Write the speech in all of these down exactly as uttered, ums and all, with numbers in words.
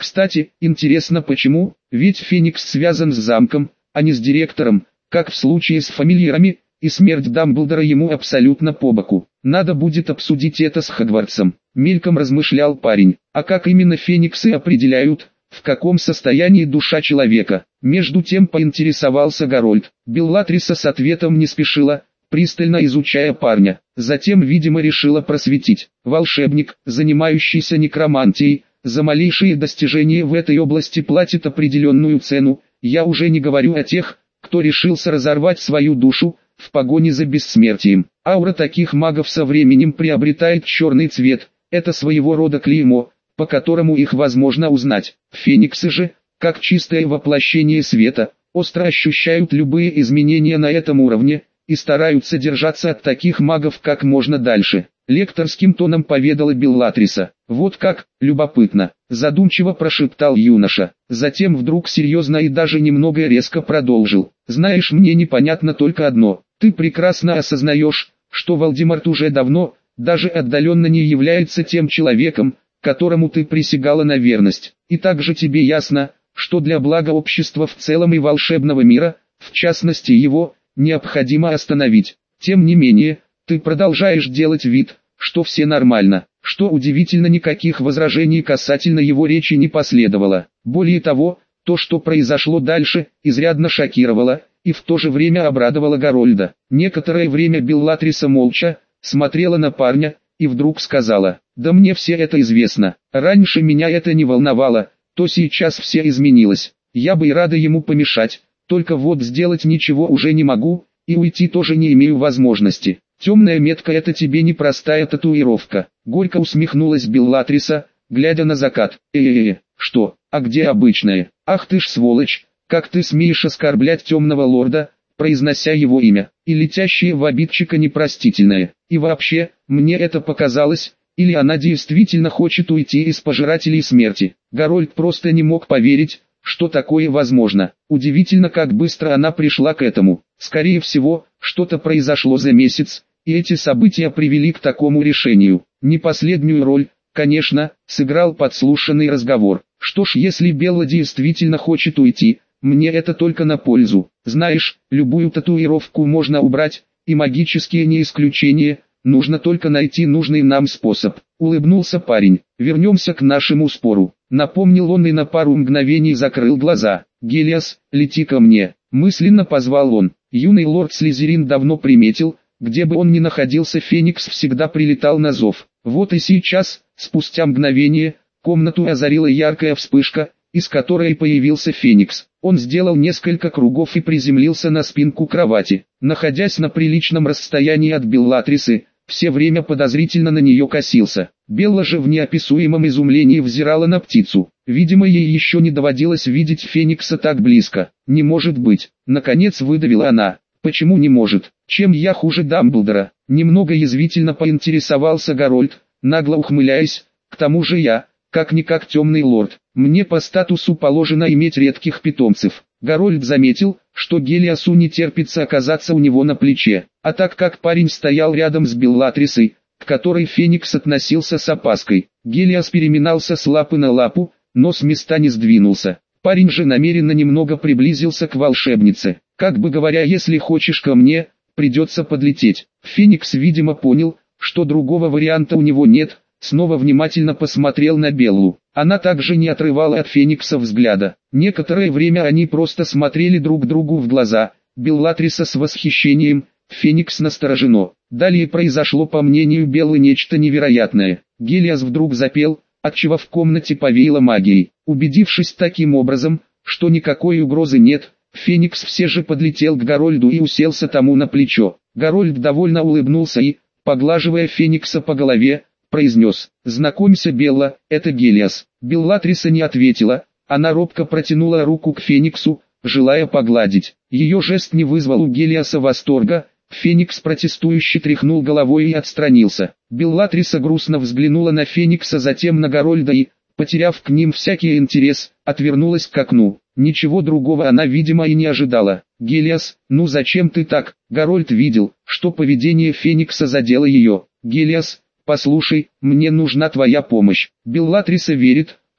Кстати, интересно почему, ведь Феникс связан с замком, а не с директором, как в случае с фамильярами, и смерть Дамблдора ему абсолютно по боку. Надо будет обсудить это с Хогвартсом. Мельком размышлял парень. А как именно фениксы определяют, в каком состоянии душа человека? Между тем поинтересовался Гарольд. Беллатриса с ответом не спешила, пристально изучая парня. Затем, видимо, решила просветить. Волшебник, занимающийся некромантией, за малейшие достижения в этой области платит определенную цену. Я уже не говорю о тех, кто решился разорвать свою душу в погоне за бессмертием. Аура таких магов со временем приобретает черный цвет. Это своего рода клеймо, по которому их возможно узнать. Фениксы же, как чистое воплощение света, остро ощущают любые изменения на этом уровне и стараются держаться от таких магов как можно дальше. Лекторским тоном поведала Беллатриса. Вот как, любопытно, задумчиво прошептал юноша. Затем вдруг серьезно и даже немного резко продолжил. Знаешь, мне непонятно только одно. Ты прекрасно осознаешь, что Волдеморт уже давно, даже отдаленно не является тем человеком, которому ты присягала на верность. И также тебе ясно, что для блага общества в целом и волшебного мира, в частности его, необходимо остановить. Тем не менее, ты продолжаешь делать вид, что все нормально. Что удивительно, никаких возражений касательно его речи не последовало. Более того, то, что произошло дальше, изрядно шокировало и в то же время обрадовало Гарольда. Некоторое время Беллатриса молча смотрела на парня и вдруг сказала: «Да мне все это известно. Раньше меня это не волновало, то сейчас все изменилось. Я бы и рада ему помешать, только вот сделать ничего уже не могу, и уйти тоже не имею возможности. Темная метка — это тебе не простая татуировка». Горько усмехнулась Беллатриса, глядя на закат. «Э-э-э, что, а где обычная? Ах ты ж сволочь, как ты смеешь оскорблять темного лорда, произнося его имя, и летящее в обидчика непростительное. И вообще, мне это показалось, или она действительно хочет уйти из пожирателей смерти». Гарольд просто не мог поверить, что такое возможно. Удивительно, как быстро она пришла к этому. Скорее всего, что-то произошло за месяц, и эти события привели к такому решению. Не последнюю роль, конечно, сыграл подслушанный разговор. Что ж, если Белла действительно хочет уйти, мне это только на пользу. Знаешь, любую татуировку можно убрать, и магические не исключение, нужно только найти нужный нам способ. Улыбнулся парень. Вернемся к нашему спору. Напомнил он и на пару мгновений закрыл глаза. «Гелиос, лети ко мне», мысленно позвал он. Юный лорд Слизерин давно приметил, где бы он ни находился, Феникс всегда прилетал на зов. Вот и сейчас, спустя мгновение, комнату озарила яркая вспышка, из которой появился Феникс. Он сделал несколько кругов и приземлился на спинку кровати. Находясь на приличном расстоянии от Беллатрисы, все время подозрительно на нее косился. Белла же в неописуемом изумлении взирала на птицу. Видимо, ей еще не доводилось видеть Феникса так близко. «Не может быть!» Наконец выдавила она. «Почему не может? Чем я хуже Дамблдора?» Немного язвительно поинтересовался Гарольд, нагло ухмыляясь. «К тому же я, как-никак темный лорд, мне по статусу положено иметь редких питомцев». Гарольд заметил, что Гелиосу не терпится оказаться у него на плече, а так как парень стоял рядом с Беллатрисой, к которой Феникс относился с опаской, Гелиос переминался с лапы на лапу, но с места не сдвинулся. Парень же намеренно немного приблизился к волшебнице, как бы говоря: «Если хочешь ко мне, придется подлететь». Феникс, видимо, понял, что другого варианта у него нет, снова внимательно посмотрел на Беллу. Она также не отрывала от Феникса взгляда. Некоторое время они просто смотрели друг другу в глаза, Беллатриса с восхищением, Феникс настороженно. Далее произошло, по мнению Беллы, нечто невероятное. Гелиос вдруг запел, отчего в комнате повеяло магией. Убедившись таким образом, что никакой угрозы нет, Феникс все же подлетел к Гарольду и уселся тому на плечо. Гарольд довольно улыбнулся и, поглаживая Феникса по голове, произнес: «Знакомься, Белла, это Гелиос». Беллатриса не ответила, она робко протянула руку к Фениксу, желая погладить. Ее жест не вызвал у Гелиоса восторга, Феникс протестующе тряхнул головой и отстранился. Беллатриса грустно взглянула на Феникса, затем на Гарольда и, потеряв к ним всякий интерес, отвернулась к окну. Ничего другого она, видимо, и не ожидала. «Гелиос, ну зачем ты так?» Гарольд видел, что поведение Феникса задело ее. «Гелиос, послушай, мне нужна твоя помощь». Беллатриса верит,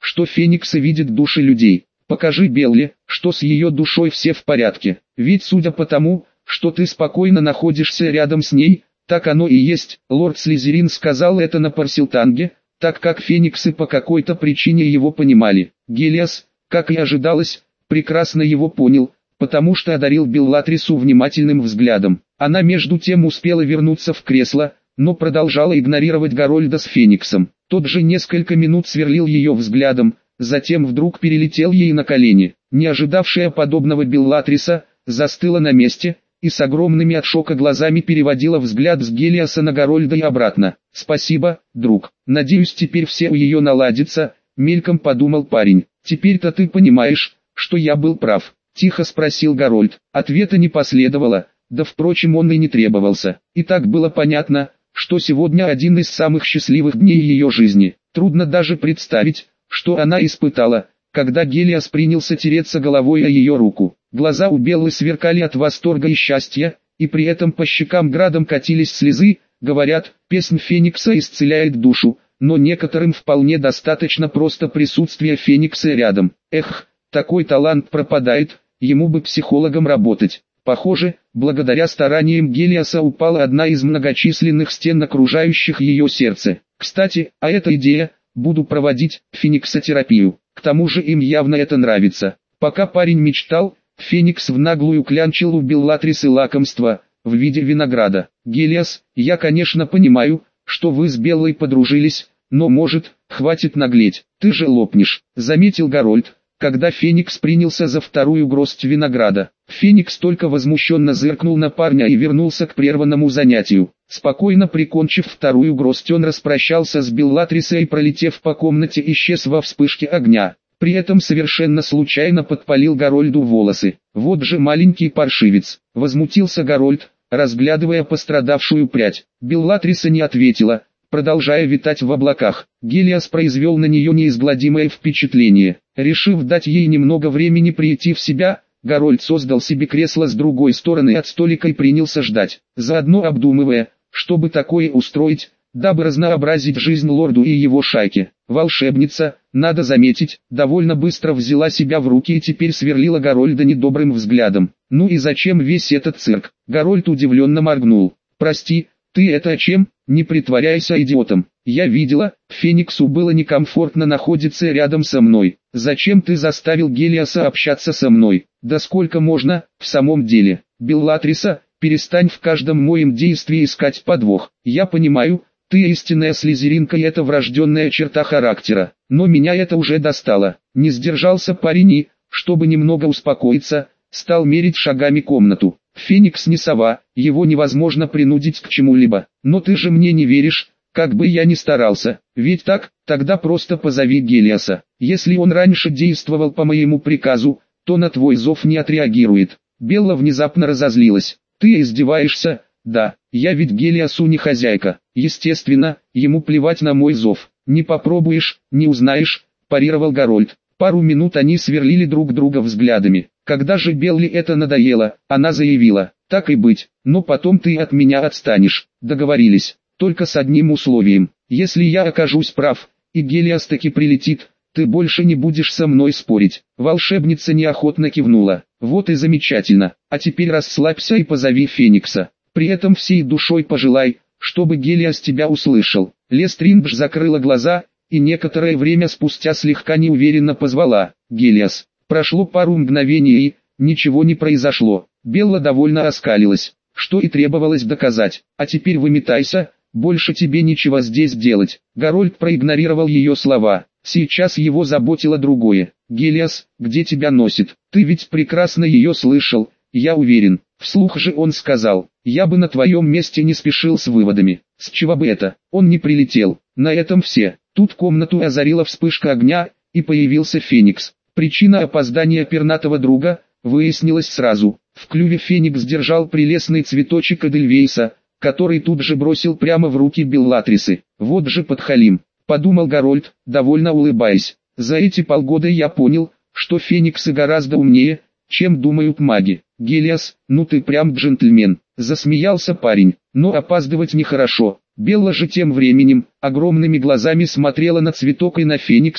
что фениксы видят души людей. Покажи Белле, что с ее душой все в порядке. Ведь судя по тому, что ты спокойно находишься рядом с ней, так оно и есть. Лорд Слизерин сказал это на Парсилтанге, так как фениксы по какой-то причине его понимали. Гелиос, как и ожидалось, прекрасно его понял, потому что одарил Беллатрису внимательным взглядом. Она между тем успела вернуться в кресло, но продолжала игнорировать Гарольда с фениксом. Тот же несколько минут сверлил ее взглядом, затем вдруг перелетел ей на колени. Не ожидавшая подобного Беллатриса, застыла на месте, и с огромными от шока глазами переводила взгляд с Гелиоса на Гарольда и обратно. «Спасибо, друг. Надеюсь, теперь все у ее наладится», — мельком подумал парень. «Теперь-то ты понимаешь, что я был прав?» — тихо спросил Гарольд. Ответа не последовало, да впрочем он и не требовался. И так было понятно, что сегодня один из самых счастливых дней ее жизни. Трудно даже представить, что она испытала, когда Гелиос принялся тереться головой о ее руку. Глаза у Беллы сверкали от восторга и счастья, и при этом по щекам градом катились слезы. Говорят, песнь Феникса исцеляет душу, но некоторым вполне достаточно просто присутствия Феникса рядом. Эх, такой талант пропадает, ему бы психологом работать. Похоже, благодаря стараниям Гелиоса упала одна из многочисленных стен, окружающих ее сердце. Кстати, а эта идея, буду проводить фениксотерапию. К тому же им явно это нравится. Пока парень мечтал, Феникс в наглую клянчил у Беллатрисы лакомство в виде винограда. «Гелиос, я конечно понимаю, что вы с Беллой подружились, но может, хватит наглеть, ты же лопнешь», — заметил Гарольд, когда Феникс принялся за вторую горсть винограда. Феникс только возмущенно зыркнул на парня и вернулся к прерванному занятию. Спокойно прикончив вторую горсть, он распрощался с Беллатрисой и, пролетев по комнате, исчез во вспышке огня. При этом совершенно случайно подпалил Гарольду волосы. «Вот же маленький паршивец!» — возмутился Гарольд, разглядывая пострадавшую прядь. Беллатриса не ответила, продолжая витать в облаках. Гелиос произвел на нее неизгладимое впечатление. Решив дать ей немного времени прийти в себя, Гарольд создал себе кресло с другой стороны от столика и принялся ждать, заодно обдумывая, чтобы такое устроить, дабы разнообразить жизнь лорду и его шайке. Волшебница, надо заметить, довольно быстро взяла себя в руки и теперь сверлила Гарольда недобрым взглядом. «Ну и зачем весь этот цирк?» Гарольд удивленно моргнул. «Прости, ты это о чем? Не притворяйся идиотом. Я видела, Фениксу было некомфортно находиться рядом со мной. Зачем ты заставил Гелиоса общаться со мной? Да сколько можно, в самом деле? Беллатриса, перестань в каждом моем действии искать подвох. Я понимаю, ты истинная слизеринка и это врожденная черта характера. Но меня это уже достало». Не сдержался парень и, чтобы немного успокоиться, стал мерить шагами комнату. «Феникс не сова, его невозможно принудить к чему-либо. Но ты же мне не веришь, как бы я ни старался. Ведь так, тогда просто позови Гелиоса. Если он раньше действовал по моему приказу, то на твой зов не отреагирует». Белла внезапно разозлилась. «Ты издеваешься? Да, я ведь Гелиосу не хозяйка. Естественно, ему плевать на мой зов. Не попробуешь, не узнаешь», – парировал Гарольд. Пару минут они сверлили друг друга взглядами. Когда же Белле это надоело, она заявила: «Так и быть, но потом ты от меня отстанешь». Договорились, только с одним условием. Если я окажусь прав, и Гелиос таки прилетит, ты больше не будешь со мной спорить. Волшебница неохотно кивнула. «Вот и замечательно, а теперь расслабься и позови Феникса. При этом всей душой пожелай, чтобы Гелиос тебя услышал». Лестриндж закрыла глаза, и некоторое время спустя слегка неуверенно позвала: «Гелиос». Прошло пару мгновений и ничего не произошло. Белла довольно оскалилась, что и требовалось доказать. «А теперь выметайся, больше тебе нечего здесь делать». Гарольд проигнорировал ее слова. Сейчас его заботило другое. «Гелиос, где тебя носит? Ты ведь прекрасно ее слышал, я уверен». Вслух же он сказал: «Я бы на твоем месте не спешил с выводами. С чего бы это? Он не прилетел». На этом все. Тут комнату озарила вспышка огня, и появился Феникс. Причина опоздания пернатого друга выяснилась сразу. В клюве Феникс держал прелестный цветочек Эдельвейса, который тут же бросил прямо в руки Беллатрисы. «Вот же подхалим», — подумал Гарольд, довольно улыбаясь. «За эти полгода я понял, что фениксы гораздо умнее, чем думают маги». «Гелиос, ну ты прям джентльмен», — засмеялся парень. «Но опаздывать нехорошо». Белла же тем временем огромными глазами смотрела на цветок и на Феникса,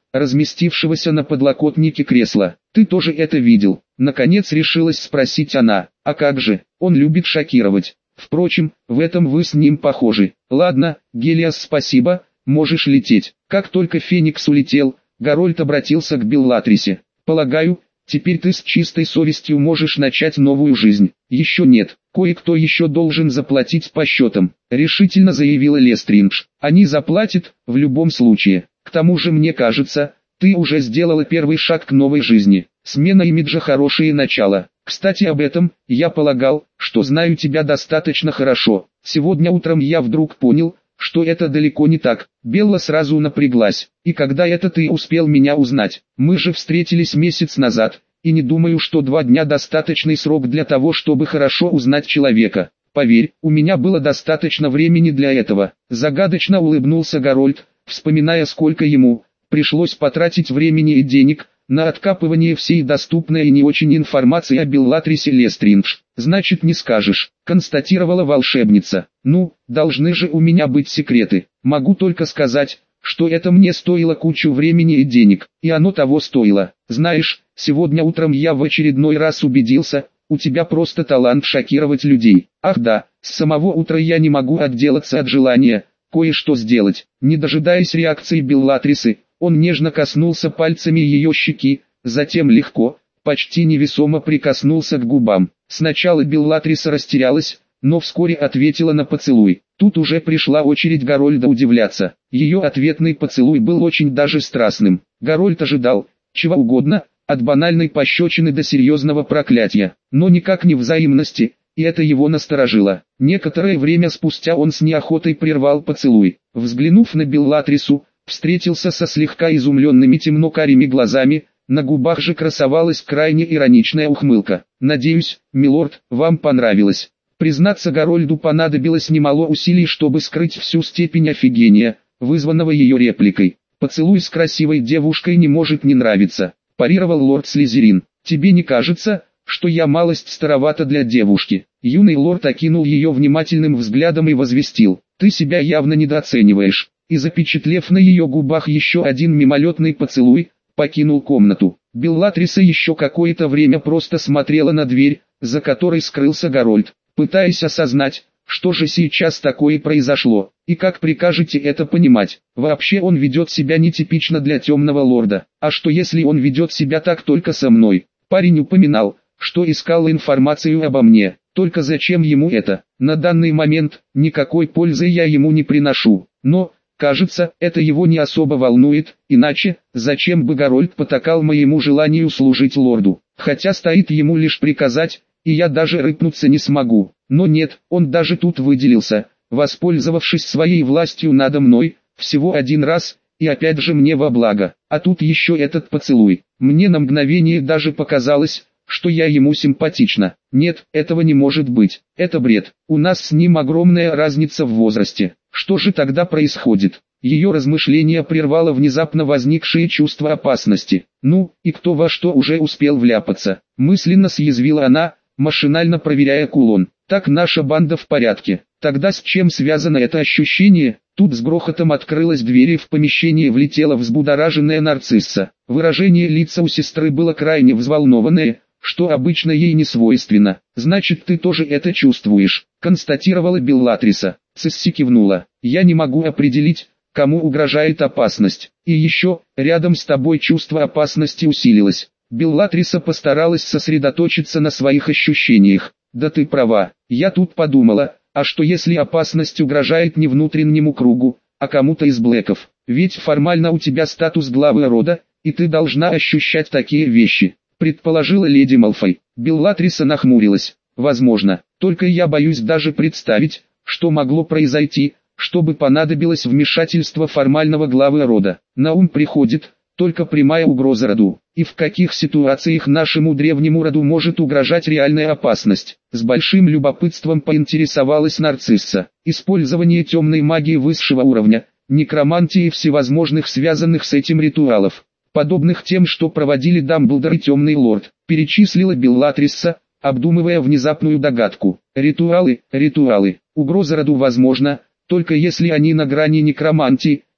разместившегося на подлокотнике кресла. «Ты тоже это видел?» Наконец решилась спросить она. «А как же, он любит шокировать. Впрочем, в этом вы с ним похожи. Ладно, Гелиас, спасибо, можешь лететь». Как только Феникс улетел, Гарольд обратился к Беллатрисе. «Полагаю, теперь ты с чистой совестью можешь начать новую жизнь». «Еще нет, кое-кто еще должен заплатить по счетам», — решительно заявила Лестриндж. «Они заплатят, в любом случае. К тому же мне кажется, ты уже сделала первый шаг к новой жизни. Смена имиджа — хорошее начало. Кстати, об этом, я полагал, что знаю тебя достаточно хорошо. Сегодня утром я вдруг понял, что это далеко не так». Белла сразу напряглась. «И когда это ты успел меня узнать? Мы же встретились месяц назад, и не думаю, что два дня достаточный срок для того, чтобы хорошо узнать человека. Поверь, у меня было достаточно времени для этого». Загадочно улыбнулся Гарольд, вспоминая, сколько ему пришлось потратить времени и денег на откапывание всей доступной и не очень информации о Беллатрисе Лестриндж. «Значит, не скажешь», — констатировала волшебница. «Ну, должны же у меня быть секреты. Могу только сказать, что это мне стоило кучу времени и денег, и оно того стоило. Знаешь, сегодня утром я в очередной раз убедился, у тебя просто талант шокировать людей. Ах да, с самого утра я не могу отделаться от желания кое-что сделать». Не дожидаясь реакции Беллатрисы, он нежно коснулся пальцами ее щеки, затем легко, почти невесомо прикоснулся к губам. Сначала Беллатриса растерялась, но вскоре ответила на поцелуй. Тут уже пришла очередь Гарольда удивляться. Ее ответный поцелуй был очень даже страстным. Гарольд ожидал чего угодно, от банальной пощечины до серьезного проклятия, но никак не взаимности, и это его насторожило. Некоторое время спустя он с неохотой прервал поцелуй. Взглянув на Беллатрису, встретился со слегка изумленными темно-карими глазами, на губах же красовалась крайне ироничная ухмылка. «Надеюсь, милорд, вам понравилось». Признаться, Гарольду понадобилось немало усилий, чтобы скрыть всю степень офигения, вызванного ее репликой. «Поцелуй с красивой девушкой не может не нравиться», – парировал лорд Слизерин. «Тебе не кажется, что я малость старовата для девушки?» Юный лорд окинул ее внимательным взглядом и возвестил: «Ты себя явно недооцениваешь». И запечатлев на ее губах еще один мимолетный поцелуй, покинул комнату. Беллатриса еще какое-то время просто смотрела на дверь, за которой скрылся Гарольд, пытаясь осознать, что же сейчас такое произошло, и как прикажете это понимать. Вообще он ведет себя нетипично для темного лорда. А что если он ведет себя так только со мной? Парень упоминал, что искал информацию обо мне, только зачем ему это? На данный момент, никакой пользы я ему не приношу, но... Кажется, это его не особо волнует, иначе, зачем бы Гарольд потакал моему желанию служить лорду? Хотя стоит ему лишь приказать, и я даже рыпнуться не смогу. Но нет, он даже тут выделился, воспользовавшись своей властью надо мной, всего один раз, и опять же мне во благо. А тут еще этот поцелуй. Мне на мгновение даже показалось, что я ему симпатична. Нет, этого не может быть. Это бред. У нас с ним огромная разница в возрасте. Что же тогда происходит? Ее размышления прервало внезапно возникшее чувство опасности. Ну, и кто во что уже успел вляпаться? Мысленно съязвила она, машинально проверяя кулон. Так наша банда в порядке. Тогда с чем связано это ощущение? Тут с грохотом открылась дверь и в помещение влетела взбудораженная нарцисса. Выражение лица у сестры было крайне взволнованное, что обычно ей не свойственно. «Значит, ты тоже это чувствуешь», — констатировала Беллатриса. Цисси кивнула. «Я не могу определить, кому угрожает опасность. И еще, рядом с тобой чувство опасности усилилось». Беллатриса постаралась сосредоточиться на своих ощущениях. «Да ты права. Я тут подумала, а что если опасность угрожает не внутреннему кругу, а кому-то из блэков? Ведь формально у тебя статус главы рода, и ты должна ощущать такие вещи», предположила леди Малфой. Беллатриса нахмурилась. «Возможно, только я боюсь даже представить, что могло произойти, чтобы понадобилось вмешательство формального главы рода. На ум приходит только прямая угроза роду. И в каких ситуациях нашему древнему роду может угрожать реальная опасность?» С большим любопытством поинтересовалась нарцисса. «Использование темной магии высшего уровня, некромантии и всевозможных связанных с этим ритуалов, подобных тем, что проводили Дамблдор и Темный Лорд», перечислила Беллатриса, обдумывая внезапную догадку. «Ритуалы, ритуалы. Угроза роду возможна, только если они на грани некромантии,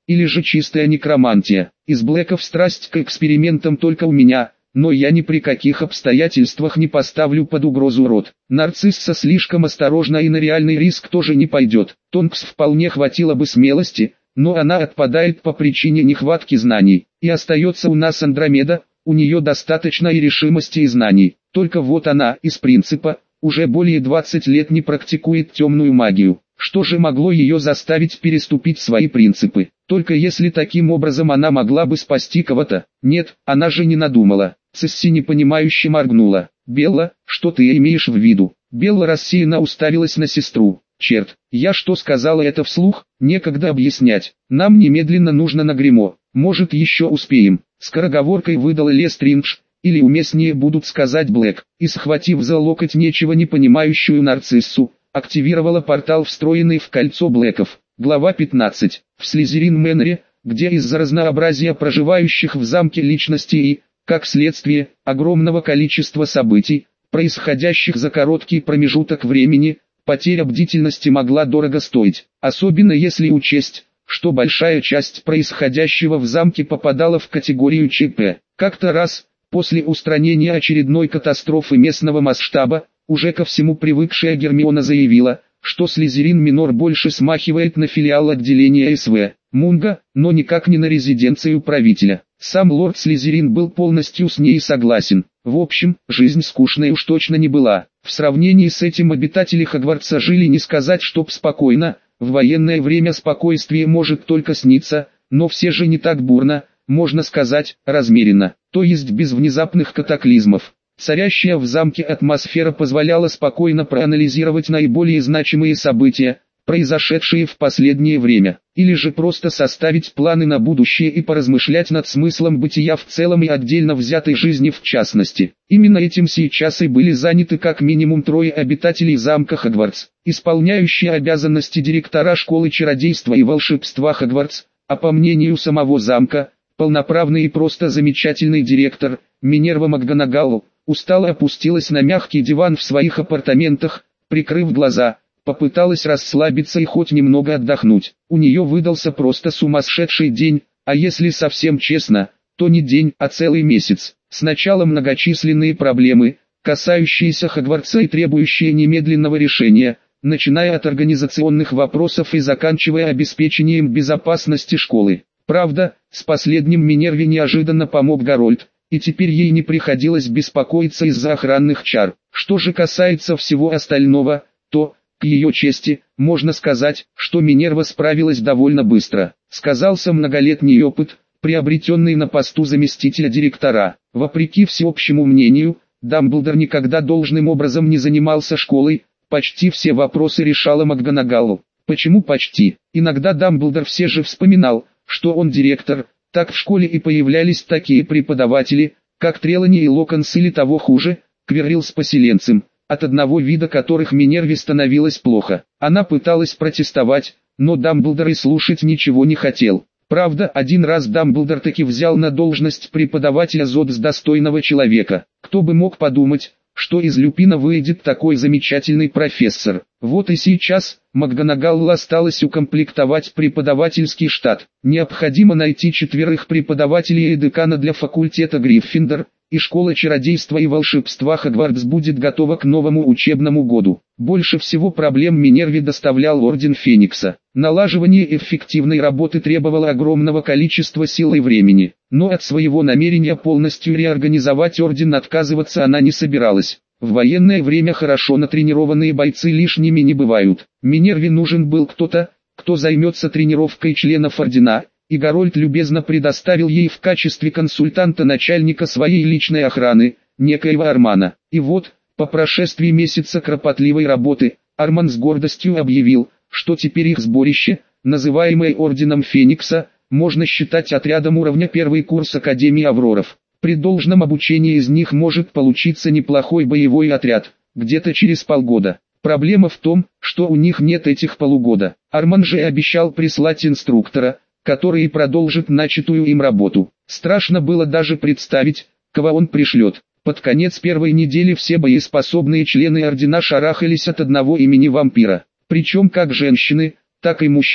или же чистая некромантия. Из Блэков страсть к экспериментам только у меня, но я ни при каких обстоятельствах не поставлю под угрозу род. Нарцисса слишком осторожна и на реальный риск тоже не пойдет. Тонкс вполне хватило бы смелости, но она отпадает по причине нехватки знаний. И остается у нас Андромеда, у нее достаточно и решимости и знаний. Только вот она, из принципа, уже более двадцати лет не практикует темную магию. Что же могло ее заставить переступить свои принципы? Только если таким образом она могла бы спасти кого-то. Нет, она же не надумала. Цесси непонимающе моргнула. «Белла, что ты имеешь в виду?» Белла рассеянно уставилась на сестру. «Черт, я что сказала это вслух? Некогда объяснять. Нам немедленно нужно на гримо. Может, еще успеем». Скороговоркой выдала Лестриндж, или уместнее будут сказать Блэк, и схватив за локоть нечего не понимающую нарциссу, активировала портал, встроенный в кольцо Блэков. Глава пятнадцать. В Слизерин-Мэннере, где из-за разнообразия проживающих в замке личностей и, как следствие, огромного количества событий, происходящих за короткий промежуток времени, потеря бдительности могла дорого стоить, особенно если учесть, что большая часть происходящего в замке попадала в категорию ЧП. Как-то раз, после устранения очередной катастрофы местного масштаба, уже ко всему привыкшая Гермиона заявила, что Слизерин Минор больше смахивает на филиал отделения СВ Мунга, но никак не на резиденцию правителя. Сам лорд Слизерин был полностью с ней согласен. В общем, жизнь скучной уж точно не была. В сравнении с этим обитатели Хогвартса жили, не сказать чтоб спокойно, в военное время спокойствие может только сниться, но все же не так бурно, можно сказать, размеренно, то есть без внезапных катаклизмов. Царящая в замке атмосфера позволяла спокойно проанализировать наиболее значимые события, произошедшие в последнее время, или же просто составить планы на будущее и поразмышлять над смыслом бытия в целом и отдельно взятой жизни в частности. Именно этим сейчас и были заняты как минимум трое обитателей замка Хогвартс, исполняющие обязанности директора школы чародейства и волшебства Хогвартс, а по мнению самого замка, полноправный и просто замечательный директор, Минерва МакГонагал, устало опустилась на мягкий диван в своих апартаментах, прикрыв глаза, попыталась расслабиться и хоть немного отдохнуть. У нее выдался просто сумасшедший день, а если совсем честно, то не день, а целый месяц. Сначала многочисленные проблемы, касающиеся Хогвартса и требующие немедленного решения, начиная от организационных вопросов и заканчивая обеспечением безопасности школы. Правда, с последним Минерве неожиданно помог Гарольд, и теперь ей не приходилось беспокоиться из-за охранных чар. Что же касается всего остального, то, к ее чести, можно сказать, что Минерва справилась довольно быстро. Сказался многолетний опыт, приобретенный на посту заместителя директора. Вопреки всеобщему мнению, Дамблдор никогда должным образом не занимался школой, почти все вопросы решала МакГонагал. Почему почти? Иногда Дамблдор все же вспоминал, что он директор, так в школе и появлялись такие преподаватели, как Трелани и Локонс или того хуже, Квиррилл с поселенцем, от одного вида которых Минерве становилось плохо. Она пыталась протестовать, но Дамблдор и слушать ничего не хотел. Правда, один раз Дамблдор таки взял на должность преподавателя ЗОД с достойного человека. Кто бы мог подумать, что из Люпина выйдет такой замечательный профессор. Вот и сейчас, МакГонагал осталось укомплектовать преподавательский штат. Необходимо найти четверых преподавателей и декана для факультета Гриффиндор, и школа чародейства и волшебства Хогвартс будет готова к новому учебному году. Больше всего проблем Минерве доставлял Орден Феникса. Налаживание эффективной работы требовало огромного количества сил и времени, но от своего намерения полностью реорганизовать Орден отказываться она не собиралась. В военное время хорошо натренированные бойцы лишними не бывают. Минерве нужен был кто-то, кто займется тренировкой членов Ордена, и Гарольд любезно предоставил ей в качестве консультанта начальника своей личной охраны, некоего Армана. И вот, по прошествии месяца кропотливой работы, Арман с гордостью объявил, что теперь их сборище, называемое Орденом Феникса, можно считать отрядом уровня первый курс Академии Авроров. При должном обучении из них может получиться неплохой боевой отряд, где-то через полгода. Проблема в том, что у них нет этих полугода. Арман же обещал прислать инструктора, который продолжит начатую им работу. Страшно было даже представить, кого он пришлет. Под конец первой недели все боеспособные члены Ордена шарахались от одного имени вампира. Причем как женщины, так и мужчины,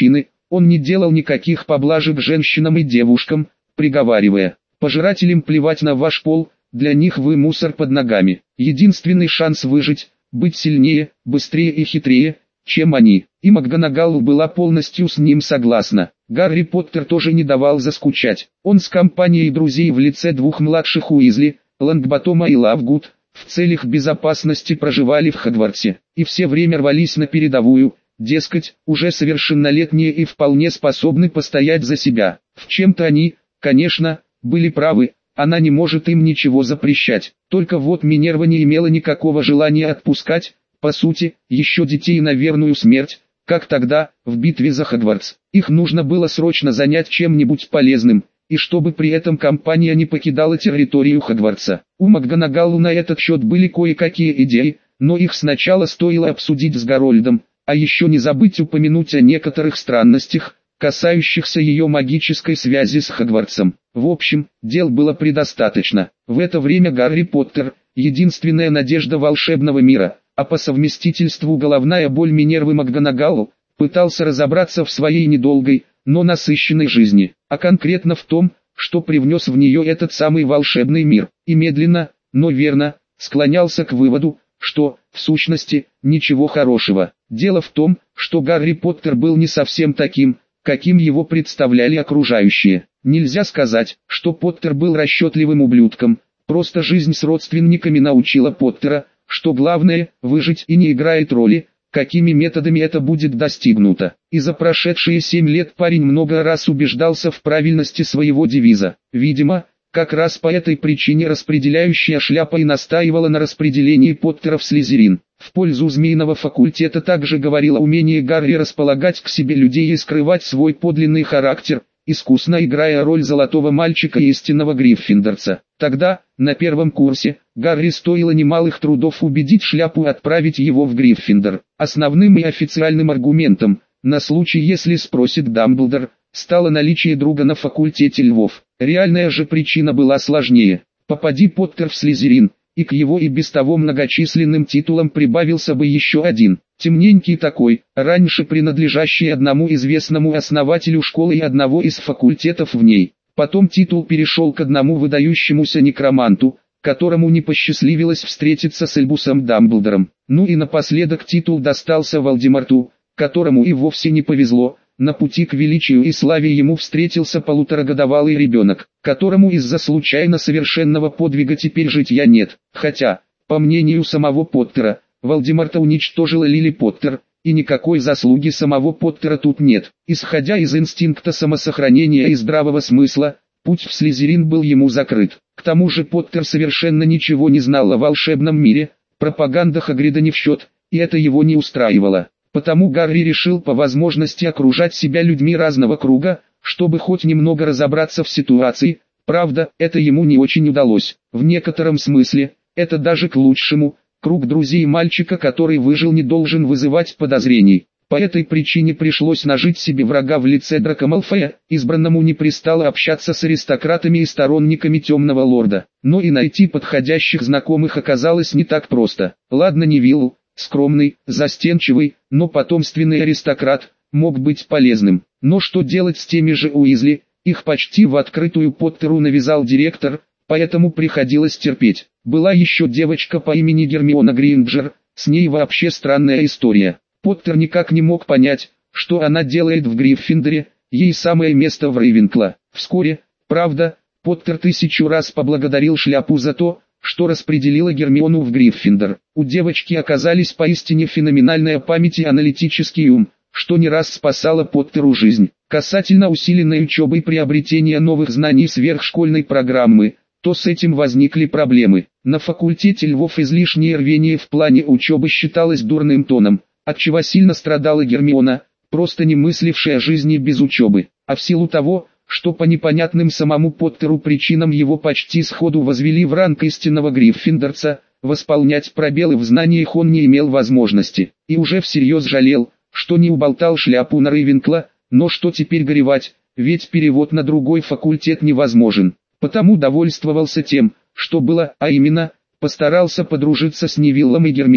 Он не делал никаких поблажек женщинам и девушкам, приговаривая: «Пожирателям плевать на ваш пол, для них вы мусор под ногами. Единственный шанс выжить – быть сильнее, быстрее и хитрее, чем они». И МакГонагал была полностью с ним согласна. Гарри Поттер тоже не давал заскучать. Он с компанией друзей в лице двух младших Уизли, Лонгботтома и Лавгуд, в целях безопасности проживали в Хогвартсе, и все время рвались на передовую, дескать, уже совершеннолетние и вполне способны постоять за себя. В чем-то они, конечно, были правы, она не может им ничего запрещать. Только вот Минерва не имела никакого желания отпускать, по сути, еще детей на верную смерть, как тогда, в битве за Хогвартс. Их нужно было срочно занять чем-нибудь полезным, и чтобы при этом компания не покидала территорию Хогвартса. У МакГонагалл на этот счет были кое-какие идеи, но их сначала стоило обсудить с Гарольдом, а еще не забыть упомянуть о некоторых странностях, касающихся ее магической связи с Хогвартсом. В общем, дел было предостаточно. В это время Гарри Поттер, единственная надежда волшебного мира, а по совместительству головная боль Минервы МакГонагалл, пытался разобраться в своей недолгой, но насыщенной жизни, а конкретно в том, что привнес в нее этот самый волшебный мир, и медленно, но верно, склонялся к выводу, что, в сущности, ничего хорошего. Дело в том, что Гарри Поттер был не совсем таким, каким его представляли окружающие. Нельзя сказать, что Поттер был расчетливым ублюдком, просто жизнь с родственниками научила Поттера, что главное – выжить, и не играет роли, какими методами это будет достигнуто. И за прошедшие семь лет парень много раз убеждался в правильности своего девиза. Видимо, как раз по этой причине распределяющая шляпа и настаивала на распределении Поттера в Слизерин. В пользу змеиного факультета также говорило умение Гарри располагать к себе людей и скрывать свой подлинный характер, искусно играя роль золотого мальчика и истинного гриффиндорца. Тогда, на первом курсе, Гарри стоило немалых трудов убедить шляпу отправить его в Гриффиндор. Основным и официальным аргументом, на случай если спросит Дамблдор, стало наличие друга на факультете львов. Реальная же причина была сложнее. Попади Поттер в Слизерин, и к его и без того многочисленным титулам прибавился бы еще один, темненький такой, раньше принадлежащий одному известному основателю школы и одного из факультетов в ней. Потом титул перешел к одному выдающемуся некроманту, которому не посчастливилось встретиться с Альбусом Дамблдором. Ну и напоследок титул достался Волдеморту, которому и вовсе не повезло. На пути к величию и славе ему встретился полуторагодовалый ребенок, которому из-за случайно совершенного подвига теперь житья нет. Хотя, по мнению самого Поттера, Волдеморта уничтожила Лили Поттер, и никакой заслуги самого Поттера тут нет. Исходя из инстинкта самосохранения и здравого смысла, путь в Слизерин был ему закрыт. К тому же Поттер совершенно ничего не знал о волшебном мире, пропаганда Хагрида не в счет, и это его не устраивало. Потому Гарри решил по возможности окружать себя людьми разного круга, чтобы хоть немного разобраться в ситуации. Правда, это ему не очень удалось. В некотором смысле, это даже к лучшему. Круг друзей мальчика, который выжил, не должен вызывать подозрений. По этой причине пришлось нажить себе врага в лице Драко Малфоя. Избранному не пристало общаться с аристократами и сторонниками Темного Лорда. Но и найти подходящих знакомых оказалось не так просто. Ладно, Невилл, скромный, застенчивый, но потомственный аристократ, мог быть полезным. Но что делать с теми же Уизли? Их почти в открытую Поттеру навязал директор, поэтому приходилось терпеть. Была еще девочка по имени Гермиона Грейнджер, с ней вообще странная история. Поттер никак не мог понять, что она делает в Гриффиндоре, ей самое место в Рейвенкло. Вскоре, правда, Поттер тысячу раз поблагодарил шляпу за то, что распределила Гермиону в Гриффиндор. У девочки оказались поистине феноменальная память и аналитический ум, что не раз спасало Поттеру жизнь. Касательно усиленной учебы и приобретения новых знаний сверхшкольной программы, то с этим возникли проблемы. На факультете львов излишнее рвение в плане учебы считалось дурным тоном, отчего сильно страдала Гермиона, просто не мыслившая жизни без учебы. А в силу того, что по непонятным самому Поттеру причинам его почти сходу возвели в ранг истинного гриффиндорца, восполнять пробелы в знаниях он не имел возможности, и уже всерьез жалел, что не уболтал шляпу на Рейвенкло, но что теперь горевать, ведь перевод на другой факультет невозможен. Потому довольствовался тем, что было, а именно, постарался подружиться с Невиллом и Гермионой,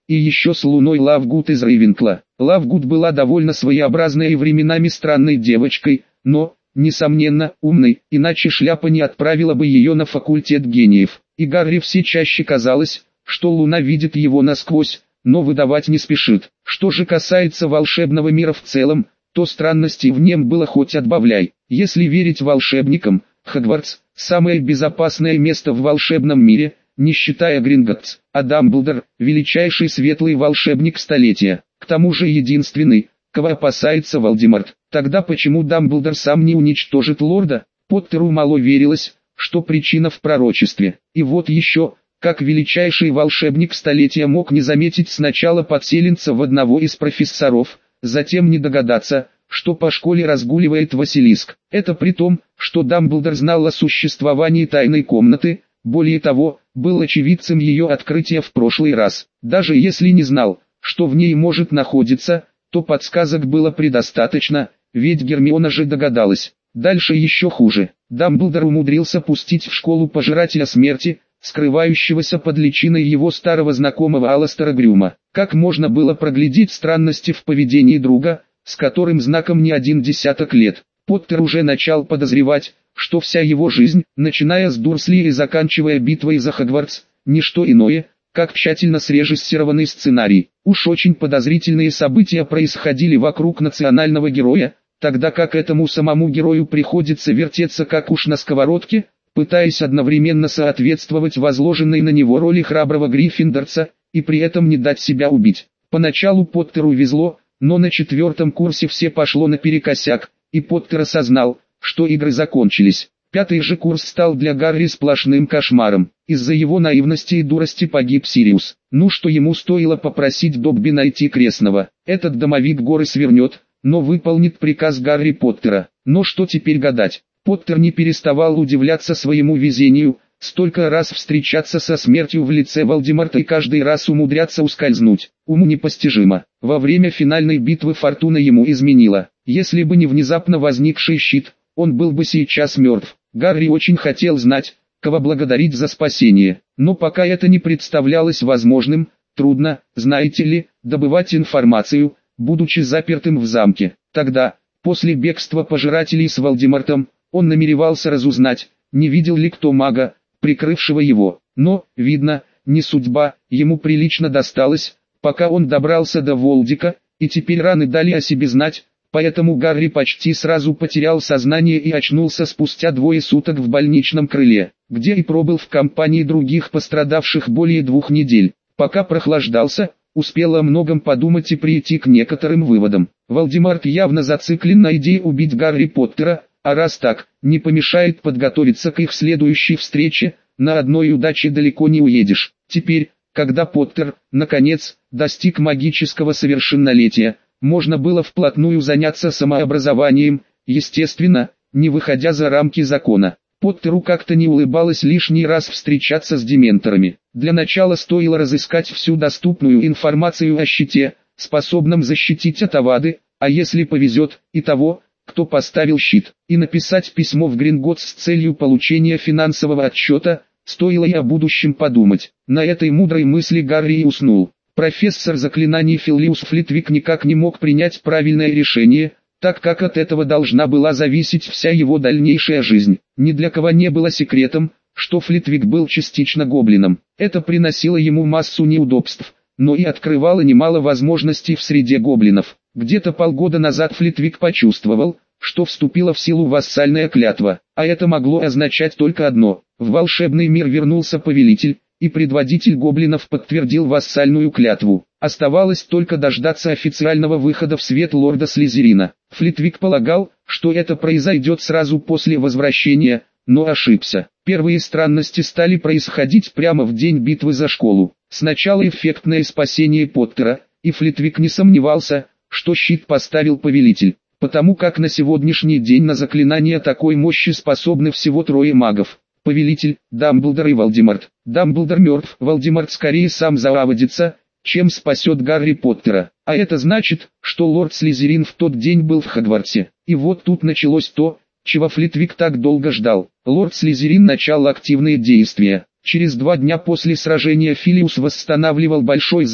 и еще с Луной Лавгуд из Рейвенкла. Лавгуд была довольно своеобразной и временами странной девочкой, но, несомненно, умной, иначе шляпа не отправила бы ее на факультет гениев. И Гарри все чаще казалось, что Луна видит его насквозь, но выдавать не спешит. Что же касается волшебного мира в целом, то странностей в нем было хоть отбавляй. Если верить волшебникам, Хогвартс – самое безопасное место в волшебном мире, не считая Гринготтс, а Дамблдор – величайший светлый волшебник столетия. К тому же единственный, кого опасается Волдеморт. Тогда почему Дамблдор сам не уничтожит лорда? Поттеру мало верилось, что причина в пророчестве. И вот еще, как величайший волшебник столетия мог не заметить сначала подселенца в одного из профессоров, затем не догадаться, что по школе разгуливает Василиск. Это при том, что Дамблдор знал о существовании тайной комнаты, более того, был очевидцем ее открытия в прошлый раз. Даже если не знал, что в ней может находиться, то подсказок было предостаточно, ведь Гермиона же догадалась. Дальше еще хуже. Дамблдор умудрился пустить в школу пожирателя смерти, скрывающегося под личиной его старого знакомого Аластера Грюма. Как можно было проглядеть странности в поведении друга, с которым знаком не один десяток лет? Поттер уже начал подозревать, что вся его жизнь, начиная с Дурсли и заканчивая битвой за Хогвартс, не что иное, как тщательно срежиссированный сценарий. Уж очень подозрительные события происходили вокруг национального героя, тогда как этому самому герою приходится вертеться как уж на сковородке, пытаясь одновременно соответствовать возложенной на него роли храброго гриффиндорца, и при этом не дать себя убить. Поначалу Поттеру везло, но на четвертом курсе все пошло наперекосяк, и Поттер осознал, что игры закончились. Пятый же курс стал для Гарри сплошным кошмаром. Из-за его наивности и дурости погиб Сириус. Ну что ему стоило попросить Добби найти крестного? Этот домовик горы свернет, но выполнит приказ Гарри Поттера. Но что теперь гадать? Поттер не переставал удивляться своему везению, столько раз встречаться со смертью в лице Волдеморта и каждый раз умудряться ускользнуть. Уму непостижимо. Во время финальной битвы фортуна ему изменила. Если бы не внезапно возникший щит, он был бы сейчас мертв. Гарри очень хотел знать, кого благодарить за спасение. Но пока это не представлялось возможным, трудно, знаете ли, добывать информацию, будучи запертым в замке. Тогда, после бегства пожирателей с Волдемортом, он намеревался разузнать, не видел ли кто мага, прикрывшего его. Но, видно, не судьба, ему прилично досталось, пока он добрался до Волдика, и теперь раны дали о себе знать, поэтому Гарри почти сразу потерял сознание и очнулся спустя двое суток в больничном крыле, где и пробыл в компании других пострадавших более двух недель. Пока прохлаждался, успел о многом подумать и прийти к некоторым выводам. Волдеморт явно зациклен на идее убить Гарри Поттера, а раз так, не помешает подготовиться к их следующей встрече, на одной удаче далеко не уедешь. Теперь, когда Поттер, наконец, достиг магического совершеннолетия, можно было вплотную заняться самообразованием, естественно, не выходя за рамки закона. Поттеру как-то не улыбалось лишний раз встречаться с дементорами. Для начала стоило разыскать всю доступную информацию о щите, способном защитить от Авады, а если повезет, и того, кто поставил щит, и написать письмо в Гринготтс с целью получения финансового отчета. Стоило и о будущем подумать. На этой мудрой мысли Гарри и уснул. Профессор заклинаний Филлиус Флитвик никак не мог принять правильное решение, так как от этого должна была зависеть вся его дальнейшая жизнь. Ни для кого не было секретом, что Флитвик был частично гоблином. Это приносило ему массу неудобств, но и открывало немало возможностей в среде гоблинов. Где-то полгода назад Флитвик почувствовал, что вступила в силу вассальная клятва, а это могло означать только одно: в волшебный мир вернулся повелитель, и предводитель гоблинов подтвердил вассальную клятву. Оставалось только дождаться официального выхода в свет лорда Слизерина. Флитвик полагал, что это произойдет сразу после возвращения, но ошибся. Первые странности стали происходить прямо в день битвы за школу. Сначала эффектное спасение Поттера, и Флитвик не сомневался, что щит поставил повелитель, потому как на сегодняшний день на заклинание такой мощи способны всего трое магов. Повелитель, Дамблдор и Волдеморт. Дамблдор мертв, Волдеморт скорее сам заавадится, чем спасет Гарри Поттера. А это значит, что лорд Слизерин в тот день был в Хогвартсе. И вот тут началось то, чего Флитвик так долго ждал. Лорд Слизерин начал активные действия. Через два дня после сражения Филиус восстанавливал большой зал,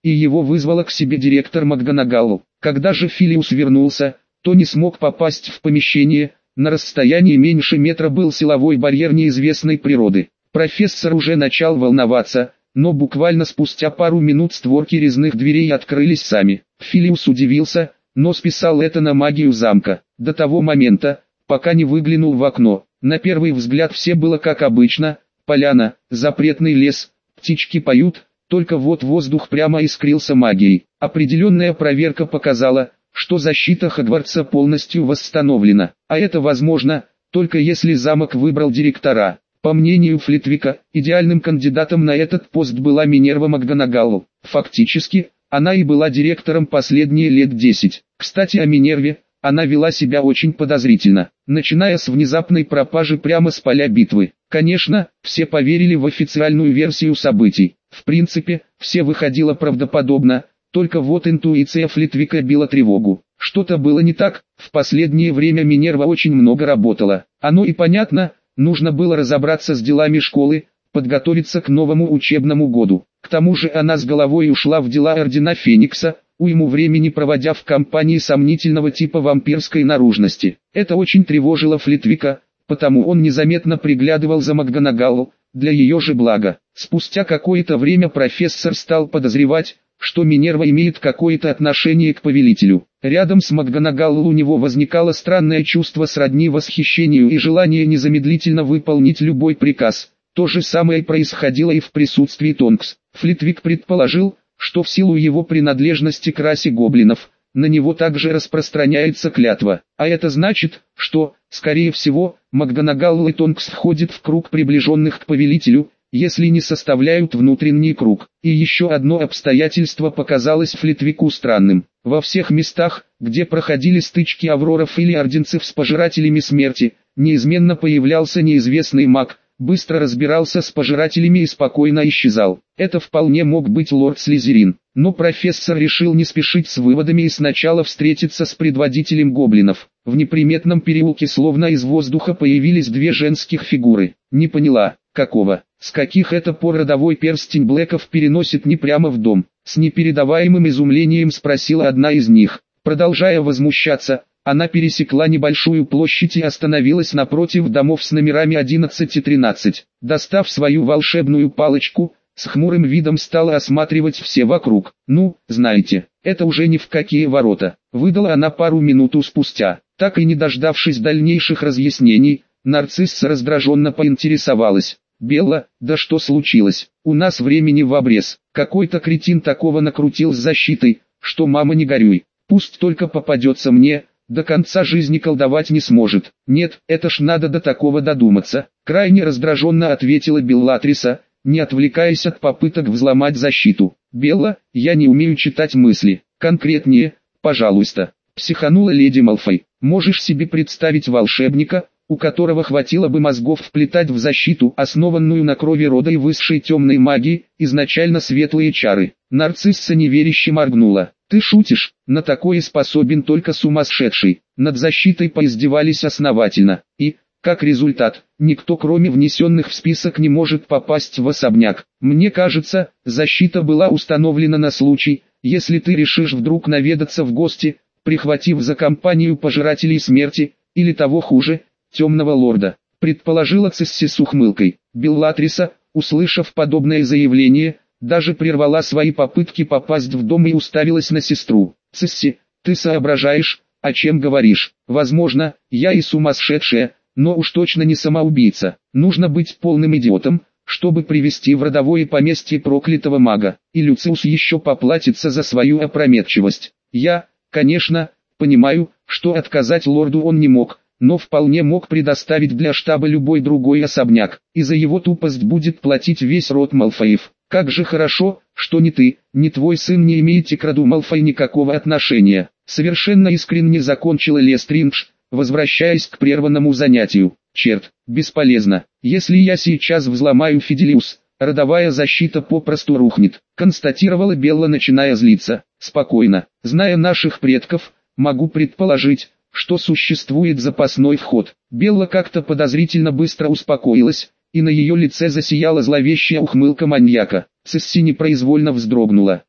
и его вызвала к себе директор МакГонагалл. Когда же Филиус вернулся, то не смог попасть в помещение, на расстоянии меньше метра был силовой барьер неизвестной природы. Профессор уже начал волноваться, но буквально спустя пару минут створки резных дверей открылись сами. Филиус удивился, но списал это на магию замка. До того момента, пока не выглянул в окно, на первый взгляд все было как обычно: поляна, запретный лес, птички поют, только вот воздух прямо искрился магией. Определенная проверка показала, что защита Хогвартса полностью восстановлена, а это возможно, только если замок выбрал директора. По мнению Флитвика, идеальным кандидатом на этот пост была Минерва МакГонагалл. Фактически, она и была директором последние лет десять. Кстати, о Минерве, она вела себя очень подозрительно, начиная с внезапной пропажи прямо с поля битвы. Конечно, все поверили в официальную версию событий. В принципе, все выходило правдоподобно, только вот интуиция Флитвика била тревогу. Что-то было не так, в последнее время Минерва очень много работала. Оно и понятно. Нужно было разобраться с делами школы, подготовиться к новому учебному году. К тому же она с головой ушла в дела Ордена Феникса, уйму времени проводя в компании сомнительного типа вампирской наружности. Это очень тревожило Флитвика, потому он незаметно приглядывал за МакГонагалл, для ее же блага. Спустя какое-то время профессор стал подозревать, что Минерва имеет какое-то отношение к повелителю. Рядом с МакГонагалл у него возникало странное чувство сродни восхищению и желание незамедлительно выполнить любой приказ. То же самое происходило и в присутствии Тонкс. Флитвик предположил, что в силу его принадлежности к расе гоблинов, на него также распространяется клятва. А это значит, что, скорее всего, МакГонагалл и Тонкс входят в круг приближенных к повелителю, если не составляют внутренний круг. И еще одно обстоятельство показалось Флитвику странным. Во всех местах, где проходили стычки авроров или орденцев с пожирателями смерти, неизменно появлялся неизвестный маг, быстро разбирался с пожирателями и спокойно исчезал. Это вполне мог быть лорд Слизерин. Но профессор решил не спешить с выводами и сначала встретиться с предводителем гоблинов. В неприметном переулке словно из воздуха появились две женских фигуры. Не поняла, какого, с каких это пор родовой перстень Блэков переносит не прямо в дом? С непередаваемым изумлением спросила одна из них. Продолжая возмущаться, она пересекла небольшую площадь и остановилась напротив домов с номерами одиннадцать и тринадцать. Достав свою волшебную палочку, с хмурым видом стала осматривать все вокруг. «Ну, знаете, это уже ни в какие ворота», — выдала она пару минут спустя. Так и не дождавшись дальнейших разъяснений, нарцисса раздраженно поинтересовалась: «Белла, да что случилось? У нас времени в обрез. Какой-то кретин такого накрутил с защитой, что мама не горюй. Пусть только попадется мне, до конца жизни колдовать не сможет». «Нет, это ж надо до такого додуматься», — крайне раздраженно ответила Беллатриса, не отвлекаясь от попыток взломать защиту. «Белла, я не умею читать мысли. Конкретнее, пожалуйста», — психанула леди Малфой. «Можешь себе представить волшебника, у которого хватило бы мозгов вплетать в защиту, основанную на крови рода и высшей темной магии, изначально светлые чары?» Нарцисса неверяще моргнула. «Ты шутишь? На такое способен только сумасшедший». Над защитой поиздевались основательно. И, как результат, никто кроме внесенных в список не может попасть в особняк. Мне кажется, защита была установлена на случай, если ты решишь вдруг наведаться в гости, прихватив за компанию пожирателей смерти, или того хуже, темного лорда, предположила Цисси с ухмылкой. Беллатриса, услышав подобное заявление, даже прервала свои попытки попасть в дом и уставилась на сестру. «Цисси, ты соображаешь, о чем говоришь? Возможно, я и сумасшедшая, но уж точно не самоубийца. Нужно быть полным идиотом, чтобы привести в родовое поместье проклятого мага, и Люциус еще поплатится за свою опрометчивость. Я, конечно, понимаю, что отказать лорду он не мог, но вполне мог предоставить для штаба любой другой особняк, и за его тупость будет платить весь род Малфоев. Как же хорошо, что ни ты, ни твой сын не имеете к роду Малфой никакого отношения». Совершенно искренне закончила Лестриндж, возвращаясь к прерванному занятию. «Черт, бесполезно. Если я сейчас взломаю Фиделиус, родовая защита попросту рухнет», констатировала Белла, начиная злиться. «Спокойно. Зная наших предков, могу предположить, что существует запасной вход». Белла как-то подозрительно быстро успокоилась, и на ее лице засияла зловещая ухмылка маньяка. Цисси непроизвольно вздрогнула.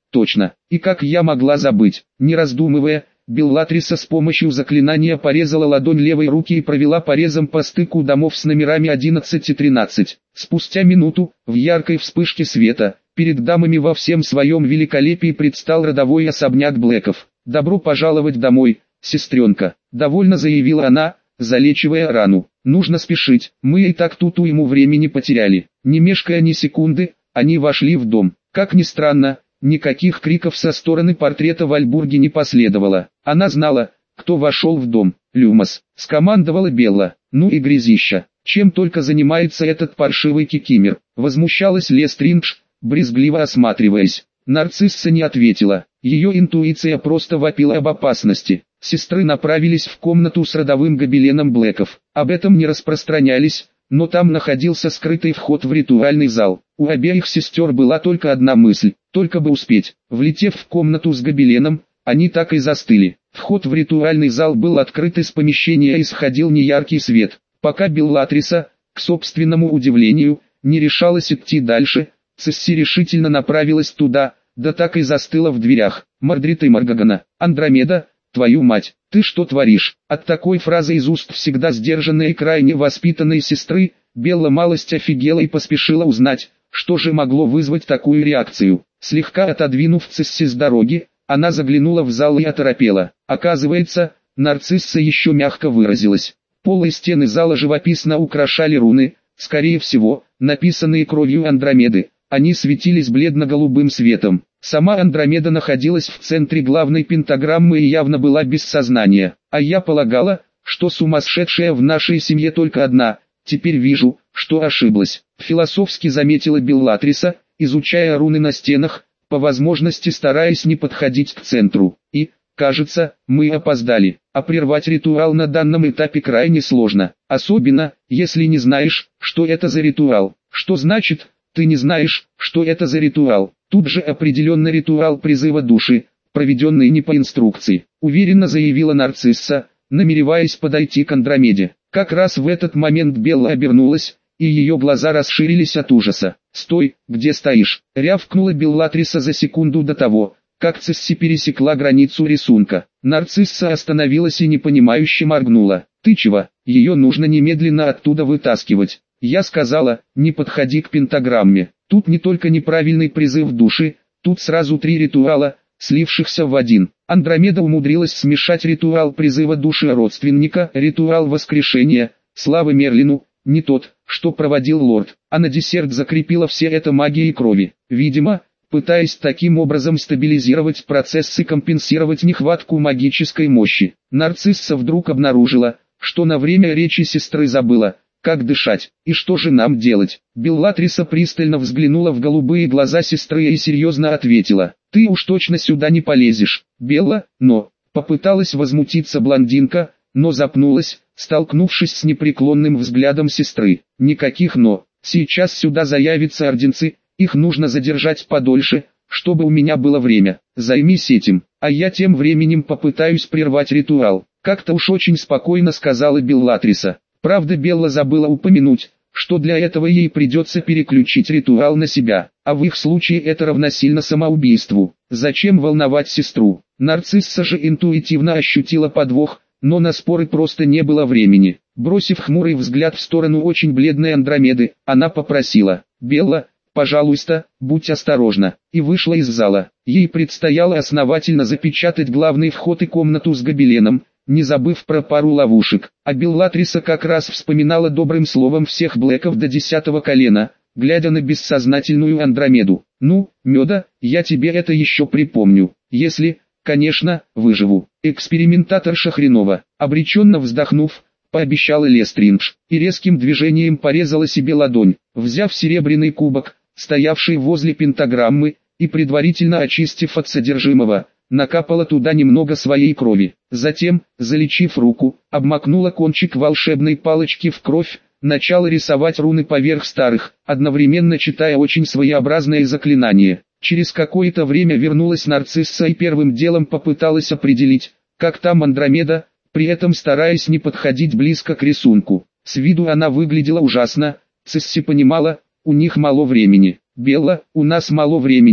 точно. И как я могла забыть? Не раздумывая, Беллатриса с помощью заклинания порезала ладонь левой руки и провела порезом по стыку домов с номерами одиннадцать и тринадцать. Спустя минуту, в яркой вспышке света, перед дамами во всем своем великолепии предстал родовой особняк Блэков. «Добро пожаловать домой, сестренка», — довольно заявила она, залечивая рану. «Нужно спешить, мы и так тут уйму времени потеряли». Не мешкая ни секунды, они вошли в дом. Как ни странно, никаких криков со стороны портрета Вальбурги не последовало. Она знала, кто вошел в дом. «Люмос», — скомандовала Белла. «Ну и грязища. Чем только занимается этот паршивый кикимер», — возмущалась Лестриндж, брезгливо осматриваясь. Нарцисса не ответила. Ее интуиция просто вопила об опасности. Сестры направились в комнату с родовым гобеленом Блэков. Об этом не распространялись, но там находился скрытый вход в ритуальный зал. У обеих сестер была только одна мысль, только бы успеть. Влетев в комнату с гобеленом, они так и застыли. Вход в ритуальный зал был открыт, из помещения исходил неяркий свет. Пока Беллатриса, к собственному удивлению, не решалась идти дальше, Цесси решительно направилась туда, да так и застыла в дверях. «Мордрид и Маргагана, Андромеда, твою мать, ты что творишь?» От такой фразы из уст всегда сдержанной и крайне воспитанной сестры, Белла малость офигела и поспешила узнать, что же могло вызвать такую реакцию. Слегка отодвинув Цесси с дороги, она заглянула в зал и оторопела. Оказывается, Нарцисса еще мягко выразилась. Пол и стены зала живописно украшали руны, скорее всего, написанные кровью Андромеды. Они светились бледно-голубым светом. Сама Андромеда находилась в центре главной пентаграммы и явно была без сознания. А я полагала, что сумасшедшая в нашей семье только одна. Теперь вижу, что ошиблась. Философски заметила Беллатриса, изучая руны на стенах, по возможности стараясь не подходить к центру. И, кажется, мы опоздали. А прервать ритуал на данном этапе крайне сложно. Особенно, если не знаешь, что это за ритуал. Что значит, ты не знаешь, что это за ритуал? Тут же определенно ритуал призыва души, проведенный не по инструкции, уверенно заявила Нарцисса, намереваясь подойти к Андромеде. Как раз в этот момент Белла обернулась, и ее глаза расширились от ужаса. «Стой, где стоишь?» — рявкнула Беллатриса за секунду до того, как Цесси пересекла границу рисунка. Нарцисса остановилась и непонимающе моргнула. «Ты чего? Ее нужно немедленно оттуда вытаскивать». Я сказала, не подходи к пентаграмме. Тут не только неправильный призыв души, тут сразу три ритуала, слившихся в один. Андромеда умудрилась смешать ритуал призыва души родственника, ритуал воскрешения, славы Мерлину, не тот, что проводил лорд, а на десерт закрепила все это магией крови. Видимо, пытаясь таким образом стабилизировать процесс и компенсировать нехватку магической мощи. Нарцисса вдруг обнаружила, что на время речи сестры забыла, как дышать, и что же нам делать? Беллатриса пристально взглянула в голубые глаза сестры и серьезно ответила: «Ты уж точно сюда не полезешь, Белла, но...» Попыталась возмутиться блондинка, но запнулась, столкнувшись с непреклонным взглядом сестры. «Никаких «но». Сейчас сюда заявятся орденцы, их нужно задержать подольше, чтобы у меня было время. Займись этим, а я тем временем попытаюсь прервать ритуал». Как-то уж очень спокойно сказала Беллатриса. Правда, Белла забыла упомянуть, что для этого ей придется переключить ритуал на себя, а в их случае это равносильно самоубийству. Зачем волновать сестру? Нарцисса же интуитивно ощутила подвох, но на споры просто не было времени. Бросив хмурый взгляд в сторону очень бледной Андромеды, она попросила: «Белла, пожалуйста, будь осторожна», и вышла из зала. Ей предстояло основательно запечатать главный вход и комнату с гобеленом, не забыв про пару ловушек. А Беллатриса как раз вспоминала добрым словом всех Блэков до десятого колена, глядя на бессознательную Андромеду. «Ну, Меда, я тебе это еще припомню, если, конечно, выживу». Экспериментаторша хренова, обреченно вздохнув, пообещала Лестриндж, и резким движением порезала себе ладонь. Взяв серебряный кубок, стоявший возле пентаграммы, и предварительно очистив от содержимого, накапала туда немного своей крови. Затем, залечив руку, обмакнула кончик волшебной палочки в кровь, начала рисовать руны поверх старых, одновременно читая очень своеобразное заклинание. Через какое-то время вернулась Нарцисса и первым делом попыталась определить, как там Андромеда, при этом стараясь не подходить близко к рисунку. С виду она выглядела ужасно, Цесси понимала, у них мало времени. «Белла, у нас мало времени»,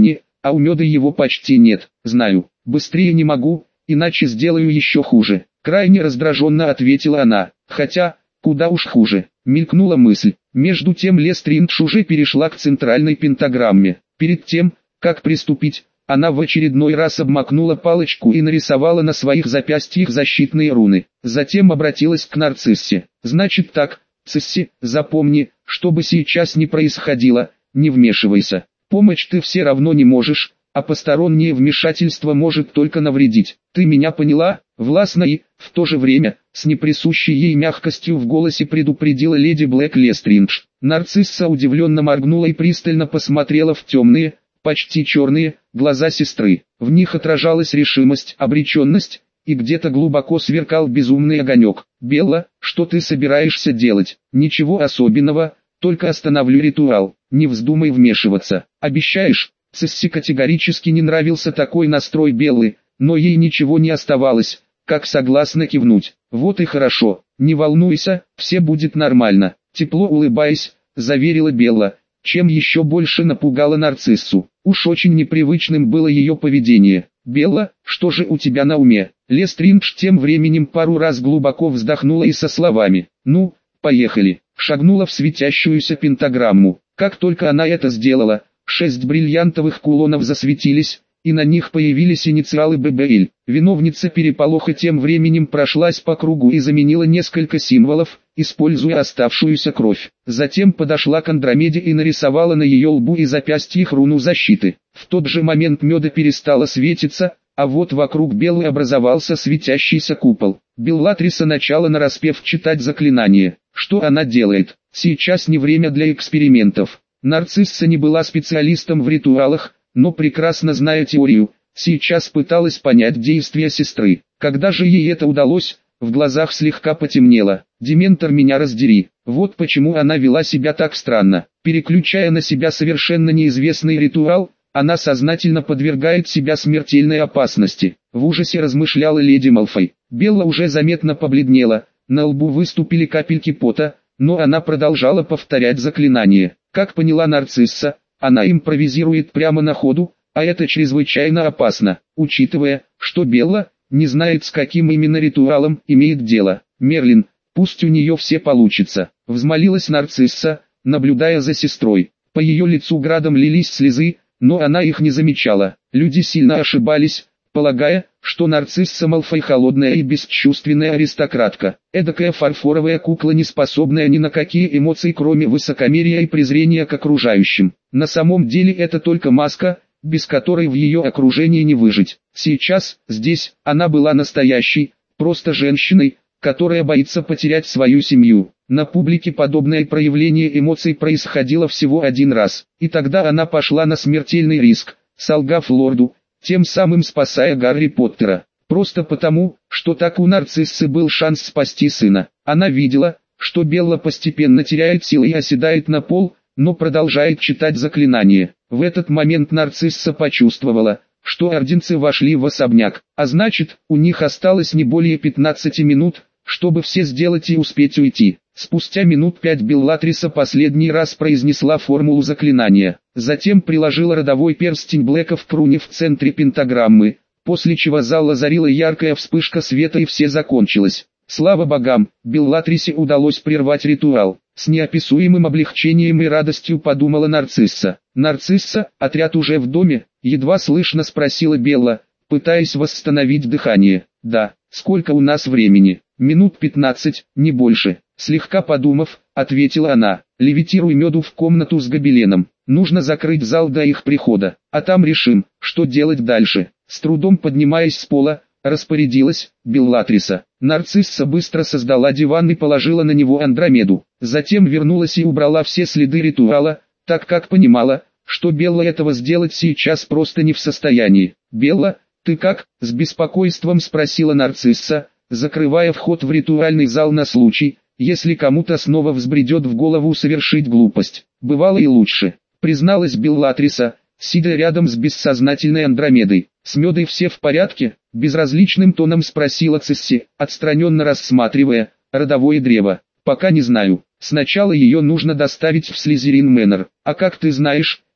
а у меда его почти нет. Знаю, быстрее не могу, иначе сделаю еще хуже. Крайне раздраженно ответила она, хотя, куда уж хуже, мелькнула мысль. Между тем Лестриндж уже перешла к центральной пентаграмме. Перед тем, как приступить, она в очередной раз обмакнула палочку и нарисовала на своих запястьях защитные руны. Затем обратилась к Нарциссе. «Значит так, Цисси, запомни, что бы сейчас ни происходило, не вмешивайся. Помочь ты все равно не можешь, а постороннее вмешательство может только навредить. Ты меня поняла?» Властно и, в то же время, с неприсущей ей мягкостью в голосе предупредила леди Блэк Лестриндж. Нарцисса удивленно моргнула и пристально посмотрела в темные, почти черные, глаза сестры. В них отражалась решимость, обреченность, и где-то глубоко сверкал безумный огонек. «Белла, что ты собираешься делать?» «Ничего особенного, только остановлю ритуал. Не вздумай вмешиваться. Обещаешь?» Цисси категорически не нравился такой настрой Беллы, но ей ничего не оставалось, как согласно кивнуть. «Вот и хорошо, не волнуйся, все будет нормально», тепло улыбаясь, заверила Белла, чем еще больше напугала Нарциссу. Уж очень непривычным было ее поведение. «Белла, что же у тебя на уме?» Лестриндж тем временем пару раз глубоко вздохнула и со словами «Ну, поехали», шагнула в светящуюся пентаграмму. Как только она это сделала, шесть бриллиантовых кулонов засветились, и на них появились инициалы бэ бэ эль. Виновница переполоха тем временем прошлась по кругу и заменила несколько символов, используя оставшуюся кровь. Затем подошла к Андромеде и нарисовала на ее лбу и запястьях руну защиты. В тот же момент меда перестала светиться, а вот вокруг Беллы образовался светящийся купол. Беллатриса начала нараспев читать заклинание. Что она делает? Сейчас не время для экспериментов. Нарцисса не была специалистом в ритуалах, но прекрасно зная теорию, сейчас пыталась понять действия сестры. Когда же ей это удалось, в глазах слегка потемнело. «Дементор, меня раздери». Вот почему она вела себя так странно. Переключая на себя совершенно неизвестный ритуал, она сознательно подвергает себя смертельной опасности. В ужасе размышляла леди Малфой. Белла уже заметно побледнела, на лбу выступили капельки пота, но она продолжала повторять заклинание. Как поняла Нарцисса, она импровизирует прямо на ходу, а это чрезвычайно опасно, учитывая, что Белла не знает, с каким именно ритуалом имеет дело. «Мерлин, пусть у нее все получится», — взмолилась Нарцисса, наблюдая за сестрой. По ее лицу градом лились слезы, но она их не замечала. Люди сильно ошибались, полагая, что Нарцисса Малфой холодная и бесчувственная аристократка, эдакая фарфоровая кукла, не способная ни на какие эмоции, кроме высокомерия и презрения к окружающим. На самом деле это только маска, без которой в ее окружении не выжить. Сейчас, здесь, она была настоящей, просто женщиной, которая боится потерять свою семью. На публике подобное проявление эмоций происходило всего один раз, и тогда она пошла на смертельный риск, солгав лорду, тем самым спасая Гарри Поттера. Просто потому, что так у Нарциссы был шанс спасти сына. Она видела, что Белла постепенно теряет силы и оседает на пол, но продолжает читать заклинание. В этот момент Нарцисса почувствовала, что орденцы вошли в особняк, а значит, у них осталось не более пятнадцати минут, чтобы все сделать и успеть уйти. Спустя минут пять Беллатриса последний раз произнесла формулу заклинания, затем приложила родовой перстень Блэков к руне в центре пентаграммы, после чего зал озарила яркая вспышка света и все закончилось. Слава богам, Беллатрисе удалось прервать ритуал. С неописуемым облегчением и радостью подумала Нарцисса. «Нарцисса, отряд уже в доме?» — едва слышно спросила Белла, пытаясь восстановить дыхание. «Да, сколько у нас времени?» «Минут пятнадцать, не больше». Слегка подумав, ответила она. «Левитируй меду в комнату с гобеленом. Нужно закрыть зал до их прихода, а там решим, что делать дальше». С трудом поднимаясь с пола, распорядилась Беллатриса. Нарцисса быстро создала диван и положила на него Андромеду. Затем вернулась и убрала все следы ритуала, так как понимала, что Белла этого сделать сейчас просто не в состоянии. «Белла, ты как?» — с беспокойством спросила Нарцисса, закрывая вход в ритуальный зал на случай, если кому-то снова взбредет в голову совершить глупость. «Бывало и лучше», — призналась Беллатриса, сидя рядом с бессознательной Андромедой. «С медой все в порядке?» — безразличным тоном спросила Цисси, отстраненно рассматривая родовое древо. «Пока не знаю. Сначала ее нужно доставить в Слизерин Мэннер. А как ты знаешь,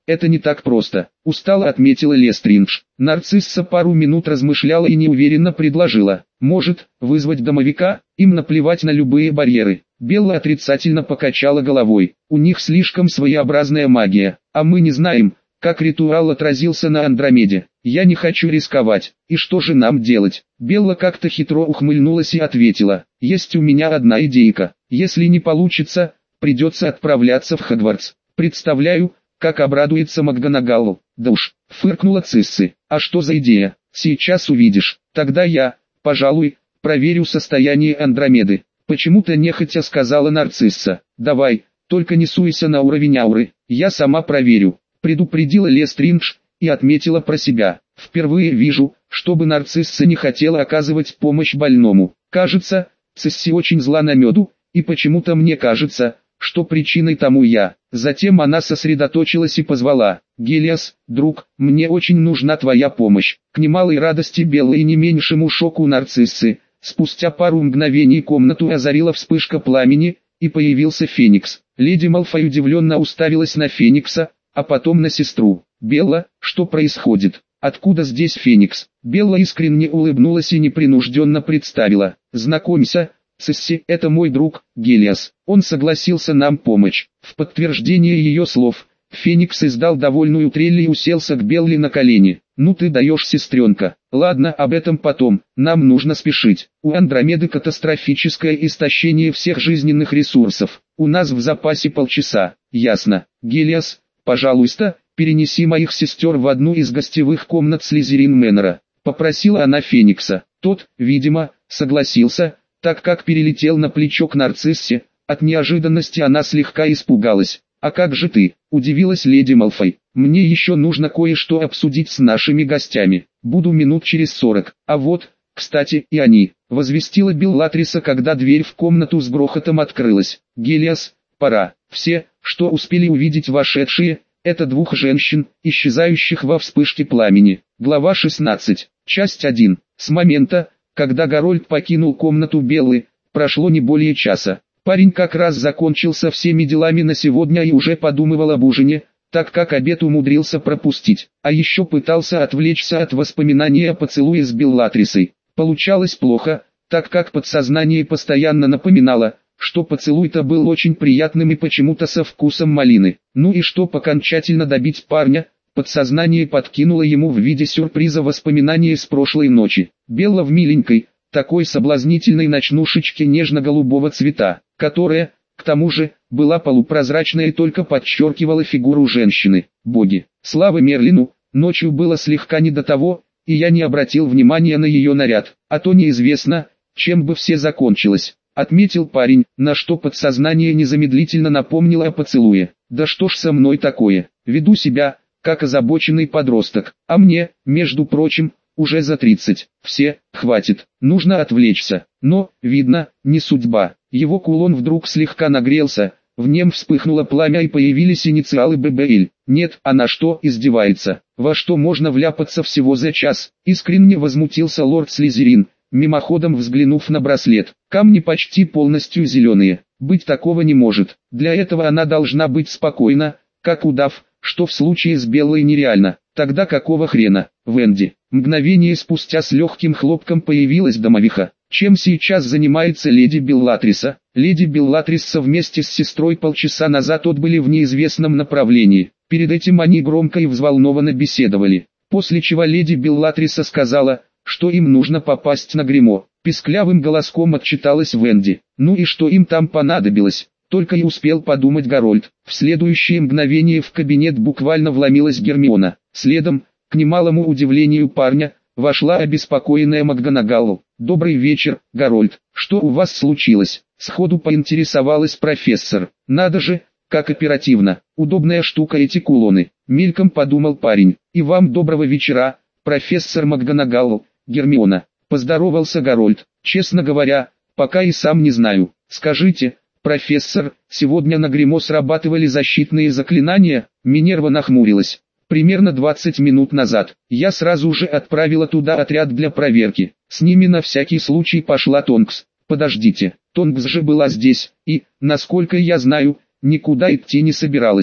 это не так просто, устало отметила Лестриндж. Нарцисса пару минут размышляла и неуверенно предложила: может, вызвать домовика, им наплевать на любые барьеры. Белла отрицательно покачала головой: у них слишком своеобразная магия, а мы не знаем, как ритуал отразился на Андромеде. Я не хочу рисковать. И что же нам делать? Белла как-то хитро ухмыльнулась и ответила: есть у меня одна идейка. Если не получится, придется отправляться в Хогвартс. Представляю, как обрадуется МакГонагалл. Да уж, фыркнула Цисси. А что за идея? Сейчас увидишь. Тогда я, пожалуй, проверю состояние Андромеды. Почему-то нехотя сказала Нарцисса. Давай, только не суйся на уровень ауры, я сама проверю. Предупредила Лестриндж и отметила про себя: впервые вижу, чтобы Нарцисса не хотела оказывать помощь больному. Кажется, Цисси очень зла на меду, и почему-то мне кажется, что причиной тому я. Затем она сосредоточилась и позвала: Гелиос, друг, мне очень нужна твоя помощь. К немалой радости Беллы и не меньшему шоку Нарциссы, спустя пару мгновений комнату озарила вспышка пламени, и появился Феникс. Леди Малфой удивленно уставилась на Феникса, а потом на сестру. «Белла, что происходит? Откуда здесь Феникс?» Белла искренне улыбнулась и непринужденно представила: «Знакомься, Цисси, это мой друг, Гелиос. Он согласился нам помочь». В подтверждение ее слов, Феникс издал довольную трель и уселся к Белле на колени. «Ну ты даешь, сестренка. Ладно, об этом потом, нам нужно спешить. У Андромеды катастрофическое истощение всех жизненных ресурсов. У нас в запасе полчаса». «Ясно. Гелиос, пожалуйста, перенеси моих сестер в одну из гостевых комнат Слизерин Мэннера», — попросила она Феникса. Тот, видимо, согласился, так как перелетел на плечо к Нарциссе. От неожиданности она слегка испугалась. «А как же ты?» — удивилась леди Малфой. «Мне еще нужно кое-что обсудить с нашими гостями. Буду минут через сорок. А вот, кстати, и они», — возвестила Беллатриса, когда дверь в комнату с грохотом открылась. «Гелиос, пора». Все, что успели увидеть вошедшие, это двух женщин, исчезающих во вспышке пламени. Глава шестнадцать. Часть один. С момента, когда Гарольд покинул комнату Беллы, прошло не более часа. Парень как раз закончил со всеми делами на сегодня и уже подумывал об ужине, так как обед умудрился пропустить, а еще пытался отвлечься от воспоминаний о поцелуе с Беллатрисой. Получалось плохо, так как подсознание постоянно напоминало, что поцелуй-то был очень приятным и почему-то со вкусом малины. Ну и чтоб окончательно добить парня, подсознание подкинуло ему в виде сюрприза воспоминания с прошлой ночи. Белла в миленькой, такой соблазнительной ночнушечке нежно-голубого цвета, которая, к тому же, была полупрозрачной и только подчеркивала фигуру женщины. Боги, слава Мерлину, ночью было слегка не до того, и я не обратил внимания на ее наряд, а то неизвестно, чем бы все закончилось. Отметил парень, на что подсознание незамедлительно напомнило о поцелуе. Да что ж со мной такое, веду себя, как озабоченный подросток, а мне, между прочим, уже за тридцать. Все, хватит, нужно отвлечься. Но, видно, не судьба. Его кулон вдруг слегка нагрелся, в нем вспыхнуло пламя и появились инициалы Б Б Л. Нет, она что, издевается? Во что можно вляпаться всего за час? Искренне возмутился лорд Слизерин, мимоходом взглянув на браслет. Камни почти полностью зеленые. Быть такого не может. Для этого она должна быть спокойна, как удав, что в случае с Беллой нереально. Тогда какого хрена? Венди. Мгновение спустя с легким хлопком появилась домовиха. Чем сейчас занимается леди Беллатриса? Леди Беллатриса вместе с сестрой полчаса назад отбыли в неизвестном направлении. Перед этим они громко и взволнованно беседовали. После чего леди Беллатриса сказала, что им нужно попасть на гримо. Писклявым голоском отчиталась Венди. Ну и что им там понадобилось? Только и успел подумать Гарольд. В следующее мгновение в кабинет буквально вломилась Гермиона. Следом, к немалому удивлению парня, вошла обеспокоенная МакГонагалл. «Добрый вечер, Гарольд. Что у вас случилось?» Сходу поинтересовалась профессор. «Надо же, как оперативно. Удобная штука эти кулоны», — мельком подумал парень. «И вам доброго вечера, профессор МакГонагалл, Гермиона», — поздоровался Гарольд. «Честно говоря, пока и сам не знаю. Скажите, профессор, сегодня на гримо срабатывали защитные заклинания?» Минерва нахмурилась. «Примерно двадцать минут назад. Я сразу же отправила туда отряд для проверки. С ними на всякий случай пошла Тонкс. Подождите, Тонкс же была здесь, и, насколько я знаю, никуда идти не собиралась.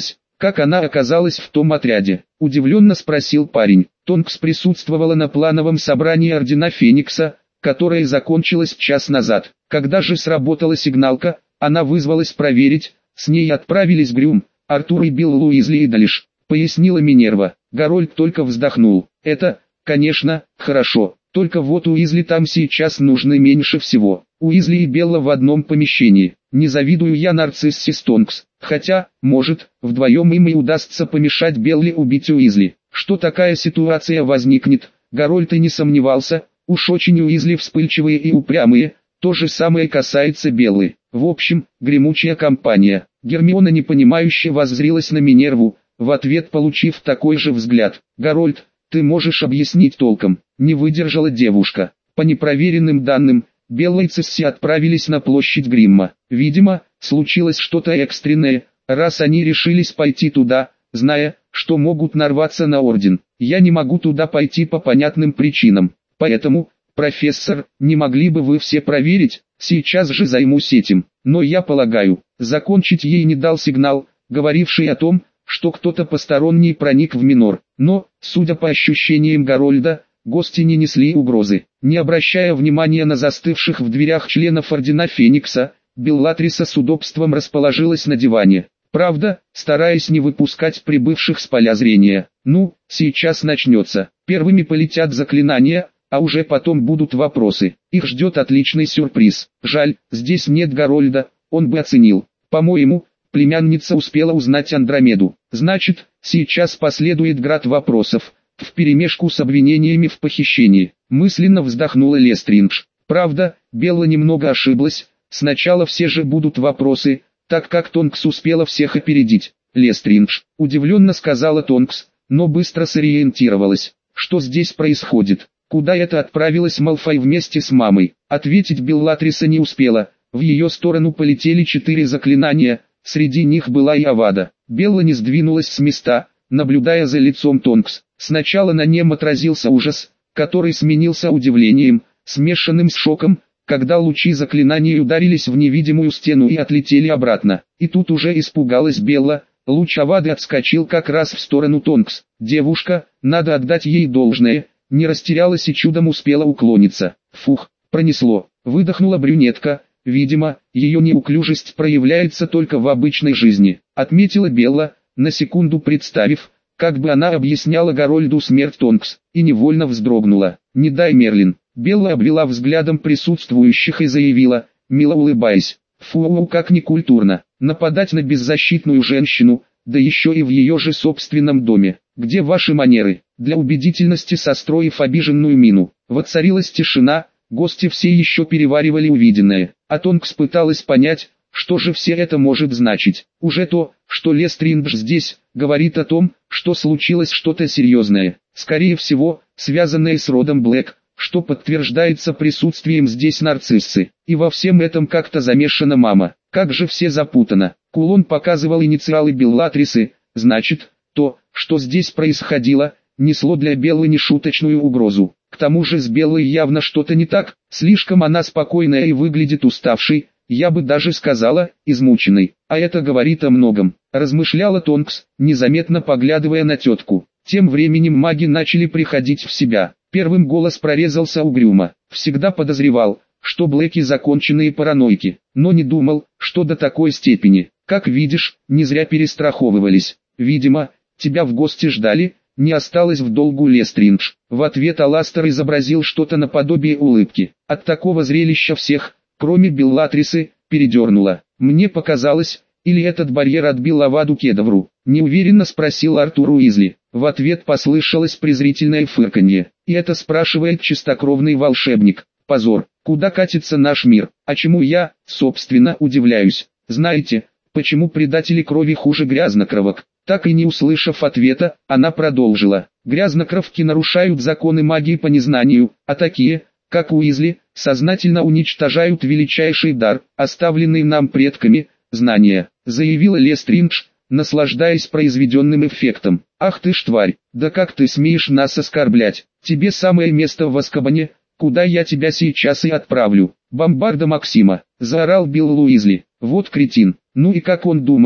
Как она оказалась в том отряде? Удивленно спросил парень. Тонкс присутствовала на плановом собрании Ордена Феникса, которое закончилось час назад. Когда же сработала сигналка, она вызвалась проверить, с ней отправились Грюм, Артур и Билл Уизли и Далиш, пояснила Минерва. Гарольд только вздохнул. Это, конечно, хорошо, только вот Уизли там сейчас нужны меньше всего. Уизли и Белла в одном помещении. Не завидую я нарциссе Тонкс, хотя, может, вдвоем им и удастся помешать Белле убить Уизли. Что такая ситуация возникнет, Гарольд и не сомневался, уж очень Уизли вспыльчивые и упрямые, то же самое касается Беллы. В общем, гремучая компания. Гермиона непонимающе воззрилась на Минерву, в ответ получив такой же взгляд. «Гарольд, ты можешь объяснить толком?» Не выдержала девушка. По непроверенным данным, Белла и Цесси отправились на площадь Гримма. Видимо, случилось что-то экстренное, раз они решились пойти туда, зная, что могут нарваться на орден. Я не могу туда пойти по понятным причинам. Поэтому, профессор, не могли бы вы все проверить? Сейчас же займусь этим. Но я полагаю, закончить ей не дал сигнал, говоривший о том, что кто-то посторонний проник в Минор. Но, судя по ощущениям Гарольда, гости не несли угрозы. Не обращая внимания на застывших в дверях членов Ордена Феникса, Беллатриса с удобством расположилась на диване. Правда, стараясь не выпускать прибывших с поля зрения. Ну, сейчас начнется. Первыми полетят заклинания, а уже потом будут вопросы. Их ждет отличный сюрприз. Жаль, здесь нет Гарольда, он бы оценил. По-моему, племянница успела узнать Андромеду. Значит, сейчас последует град вопросов, вперемешку с обвинениями в похищении. Мысленно вздохнула Лестридж. Правда, Белла немного ошиблась, сначала все же будут вопросы, так как Тонкс успела всех опередить. Лестридж, удивленно сказала Тонкс, но быстро сориентировалась. Что здесь происходит? Куда это отправилась Малфой вместе с мамой? Ответить Беллатриса не успела, в ее сторону полетели четыре заклинания, среди них была и Авада. Белла не сдвинулась с места, наблюдая за лицом Тонкс. Сначала на нем отразился ужас, который сменился удивлением, смешанным с шоком, когда лучи заклинаний ударились в невидимую стену и отлетели обратно. И тут уже испугалась Белла, луч Авады отскочил как раз в сторону Тонкс. Девушка, надо отдать ей должное, не растерялась и чудом успела уклониться. Фух, пронесло, выдохнула брюнетка, видимо, ее неуклюжесть проявляется только в обычной жизни, отметила Белла, на секунду представив, как бы она объясняла Гарольду смерть Тонкс, и невольно вздрогнула. «Не дай, Мерлин!» Белла обвела взглядом присутствующих и заявила, мило улыбаясь. «Фу, как некультурно! Нападать на беззащитную женщину, да еще и в ее же собственном доме! Где ваши манеры?» Для убедительности состроив обиженную мину, воцарилась тишина, гости все еще переваривали увиденное, а Тонкс пыталась понять, что же все это может значить. Уже то, что Лестридж здесь, говорит о том, что случилось что-то серьезное, скорее всего, связанное с родом Блэк, что подтверждается присутствием здесь нарциссы. И во всем этом как-то замешана мама. Как же все запутано. Кулон показывал инициалы Беллатрисы, значит, то, что здесь происходило, несло для Беллы нешуточную угрозу. К тому же с Беллой явно что-то не так, слишком она спокойная и выглядит уставшей, я бы даже сказала, измученной. А это говорит о многом, размышляла Тонкс, незаметно поглядывая на тетку. Тем временем маги начали приходить в себя. Первым голос прорезался угрюмо. Всегда подозревал, что Блэки законченные параноики, но не думал, что до такой степени. Как видишь, не зря перестраховывались. Видимо, тебя в гости ждали, не осталось в долгу Лестридж. В ответ Аластер изобразил что-то наподобие улыбки. От такого зрелища всех, кроме Беллатрисы, передернуло. Мне показалось, или этот барьер отбил Аваду Кедавру? Неуверенно спросил Артур Уизли. В ответ послышалось презрительное фырканье. И это спрашивает чистокровный волшебник. Позор, куда катится наш мир? А чему я, собственно, удивляюсь? Знаете, почему предатели крови хуже грязнокровок? Так и не услышав ответа, она продолжила. Грязнокровки нарушают законы магии по незнанию, а такие, как Уизли, сознательно уничтожают величайший дар, оставленный нам предками, знания, заявила Лестридж, наслаждаясь произведенным эффектом. Ах ты ж тварь, да как ты смеешь нас оскорблять? Тебе самое место в Азкабане, куда я тебя сейчас и отправлю. Бомбарда Максима, заорал Билл Уизли. Вот кретин, ну и как он думает,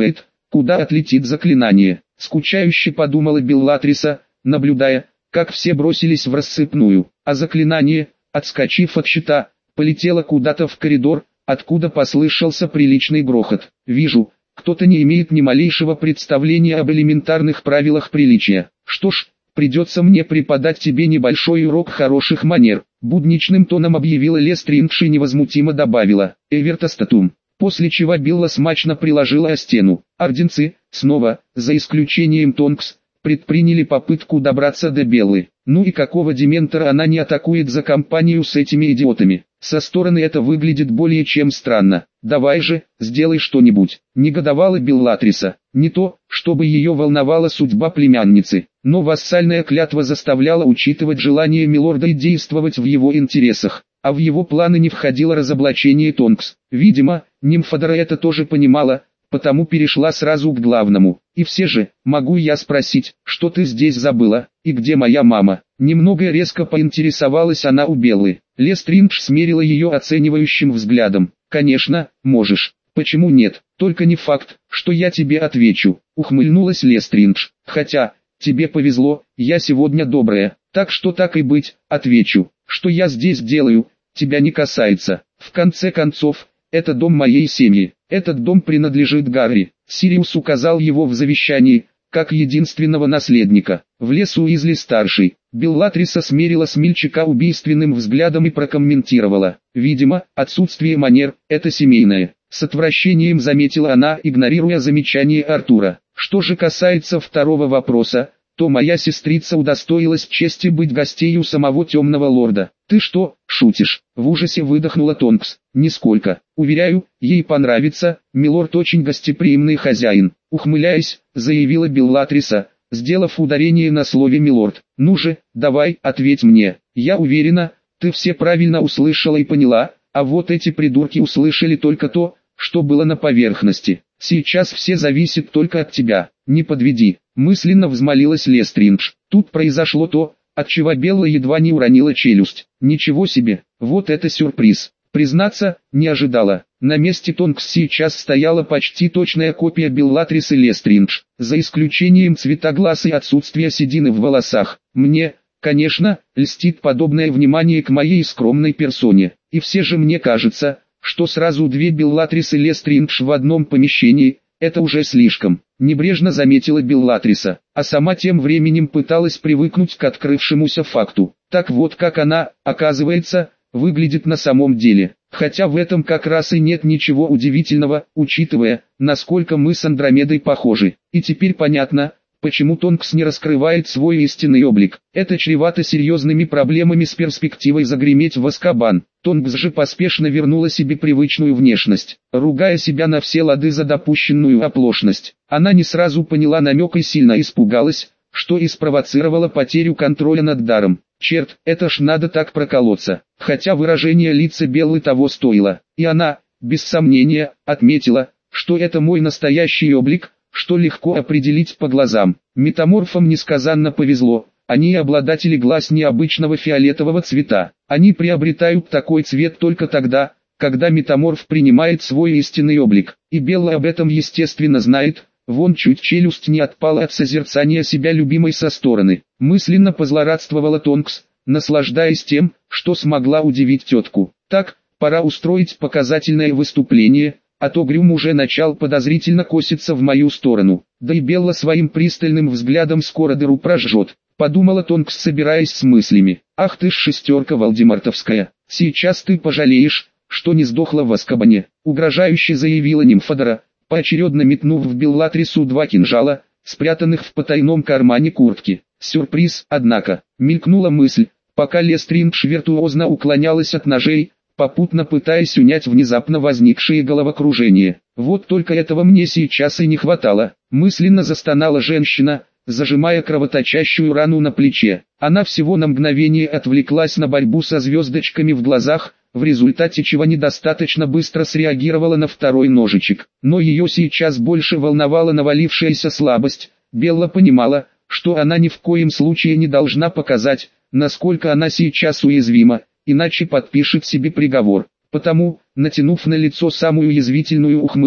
куда отлетит заклинание. Скучающе подумала Беллатриса, наблюдая, как все бросились в рассыпную, а заклинание, отскочив от щита, полетело куда-то в коридор, откуда послышался приличный грохот. Вижу, кто-то не имеет ни малейшего представления об элементарных правилах приличия. Что ж, придется мне преподать тебе небольшой урок хороших манер. Будничным тоном объявила Лестриндж и невозмутимо добавила «Эвертостатум», после чего Билла смачно приложила о стену. Орденцы, снова, за исключением Тонкс, предприняли попытку добраться до Беллы. Ну и какого дементора она не атакует за компанию с этими идиотами? Со стороны это выглядит более чем странно. Давай же, сделай что-нибудь. Негодовала Беллатриса. Не то, чтобы ее волновала судьба племянницы, но вассальная клятва заставляла учитывать желание милорда и действовать в его интересах. А в его планы не входило разоблачение Тонкс. Видимо, Нимфодора это тоже понимала, потому перешла сразу к главному. И все же, могу я спросить, что ты здесь забыла, и где моя мама? Немного резко поинтересовалась она у Беллы. Лестриндж смерила ее оценивающим взглядом. Конечно, можешь. Почему нет? Только не факт, что я тебе отвечу. Ухмыльнулась Лестриндж. Хотя, тебе повезло, я сегодня добрая. Так что так и быть, отвечу. Что я здесь делаю, тебя не касается. В конце концов, это дом моей семьи. Этот дом принадлежит Гарри. Сириус указал его в завещании, как единственного наследника. В лес Уизли-старший. Беллатриса смерила смельчака убийственным взглядом и прокомментировала. Видимо, отсутствие манер – это семейное. С отвращением заметила она, игнорируя замечание Артура. Что же касается второго вопроса, то моя сестрица удостоилась чести быть гостей у самого темного лорда. Ты что, шутишь? В ужасе выдохнула Тонкс. Нисколько. Уверяю, ей понравится, милорд очень гостеприимный хозяин. Ухмыляясь, заявила Беллатриса, сделав ударение на слове милорд. Ну же, давай, ответь мне. Я уверена, ты все правильно услышала и поняла, а вот эти придурки услышали только то, что было на поверхности. Сейчас все зависит только от тебя. Не подведи. Мысленно взмолилась Лестриндж. Тут произошло то, от чего Белла едва не уронила челюсть. Ничего себе, вот это сюрприз. Признаться, не ожидала. На месте Тонкс сейчас стояла почти точная копия Беллатрисы Лестриндж, за исключением цвета глаз и отсутствия седины в волосах. Мне, конечно, льстит подобное внимание к моей скромной персоне. И все же мне кажется, что сразу две Беллатрисы Лестриндж в одном помещении – это уже слишком. Небрежно заметила Беллатриса, а сама тем временем пыталась привыкнуть к открывшемуся факту. Так вот как она, оказывается, выглядит на самом деле. Хотя в этом как раз и нет ничего удивительного, учитывая, насколько мы с Андромедой похожи. И теперь понятно, почему Тонкс не раскрывает свой истинный облик. Это чревато серьезными проблемами с перспективой загреметь в Азкабан. Тонкс же поспешно вернула себе привычную внешность, ругая себя на все лады за допущенную оплошность. Она не сразу поняла намек и сильно испугалась, что и спровоцировало потерю контроля над даром. Черт, это ж надо так проколоться. Хотя выражение лица Беллы того стоило. И она, без сомнения, отметила, что это мой настоящий облик, что легко определить по глазам. Метаморфам несказанно повезло. Они обладатели глаз необычного фиолетового цвета. Они приобретают такой цвет только тогда, когда метаморф принимает свой истинный облик. И Белла об этом естественно знает. Вон чуть челюсть не отпала от созерцания себя любимой со стороны. Мысленно позлорадствовала Тонкс, наслаждаясь тем, что смогла удивить тетку. Так, пора устроить показательное выступление, а то Грюм уже начал подозрительно коситься в мою сторону. Да и Белла своим пристальным взглядом скоро дыру прожжет. Подумала Тонкс, собираясь с мыслями. Ах ты ж шестерка Волдемортовская, сейчас ты пожалеешь, что не сдохла в Азкабане. Угрожающе заявила Нимфодора, поочередно метнув в Беллатрису два кинжала, спрятанных в потайном кармане куртки. Сюрприз, однако, мелькнула мысль, пока Лестриндж виртуозно уклонялась от ножей, попутно пытаясь унять внезапно возникшее головокружение. Вот только этого мне сейчас и не хватало. Мысленно застонала женщина, зажимая кровоточащую рану на плече. Она всего на мгновение отвлеклась на борьбу со звездочками в глазах, в результате чего недостаточно быстро среагировала на второй ножичек. Но ее сейчас больше волновала навалившаяся слабость. Белла понимала, что она ни в коем случае не должна показать, насколько она сейчас уязвима, иначе подпишет себе приговор. Потому, натянув на лицо самую язвительную ухмылку,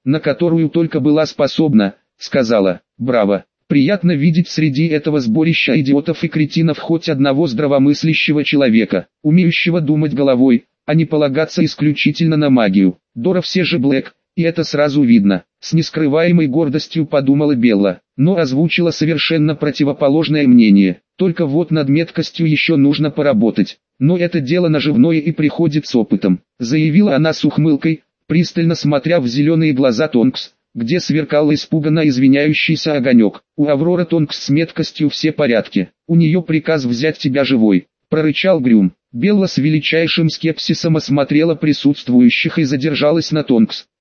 на которую только была способна, сказала: «Браво! Приятно видеть среди этого сборища идиотов и кретинов хоть одного здравомыслящего человека, умеющего думать головой, а не полагаться исключительно на магию. Дора все же Блэк, и это сразу видно», — с нескрываемой гордостью подумала Белла, но озвучила совершенно противоположное мнение. «Только вот над меткостью еще нужно поработать, но это дело наживное и приходит с опытом», — заявила она с ухмылкой, пристально смотря в зеленые глаза Тонкс, где сверкал испуганно извиняющийся огонек. «У Аврора Тонкс с меткостью все порядки, у нее приказ взять тебя живой», — прорычал Грюм. Белла с величайшим скепсисом осмотрела присутствующих и задержалась на Тонкс.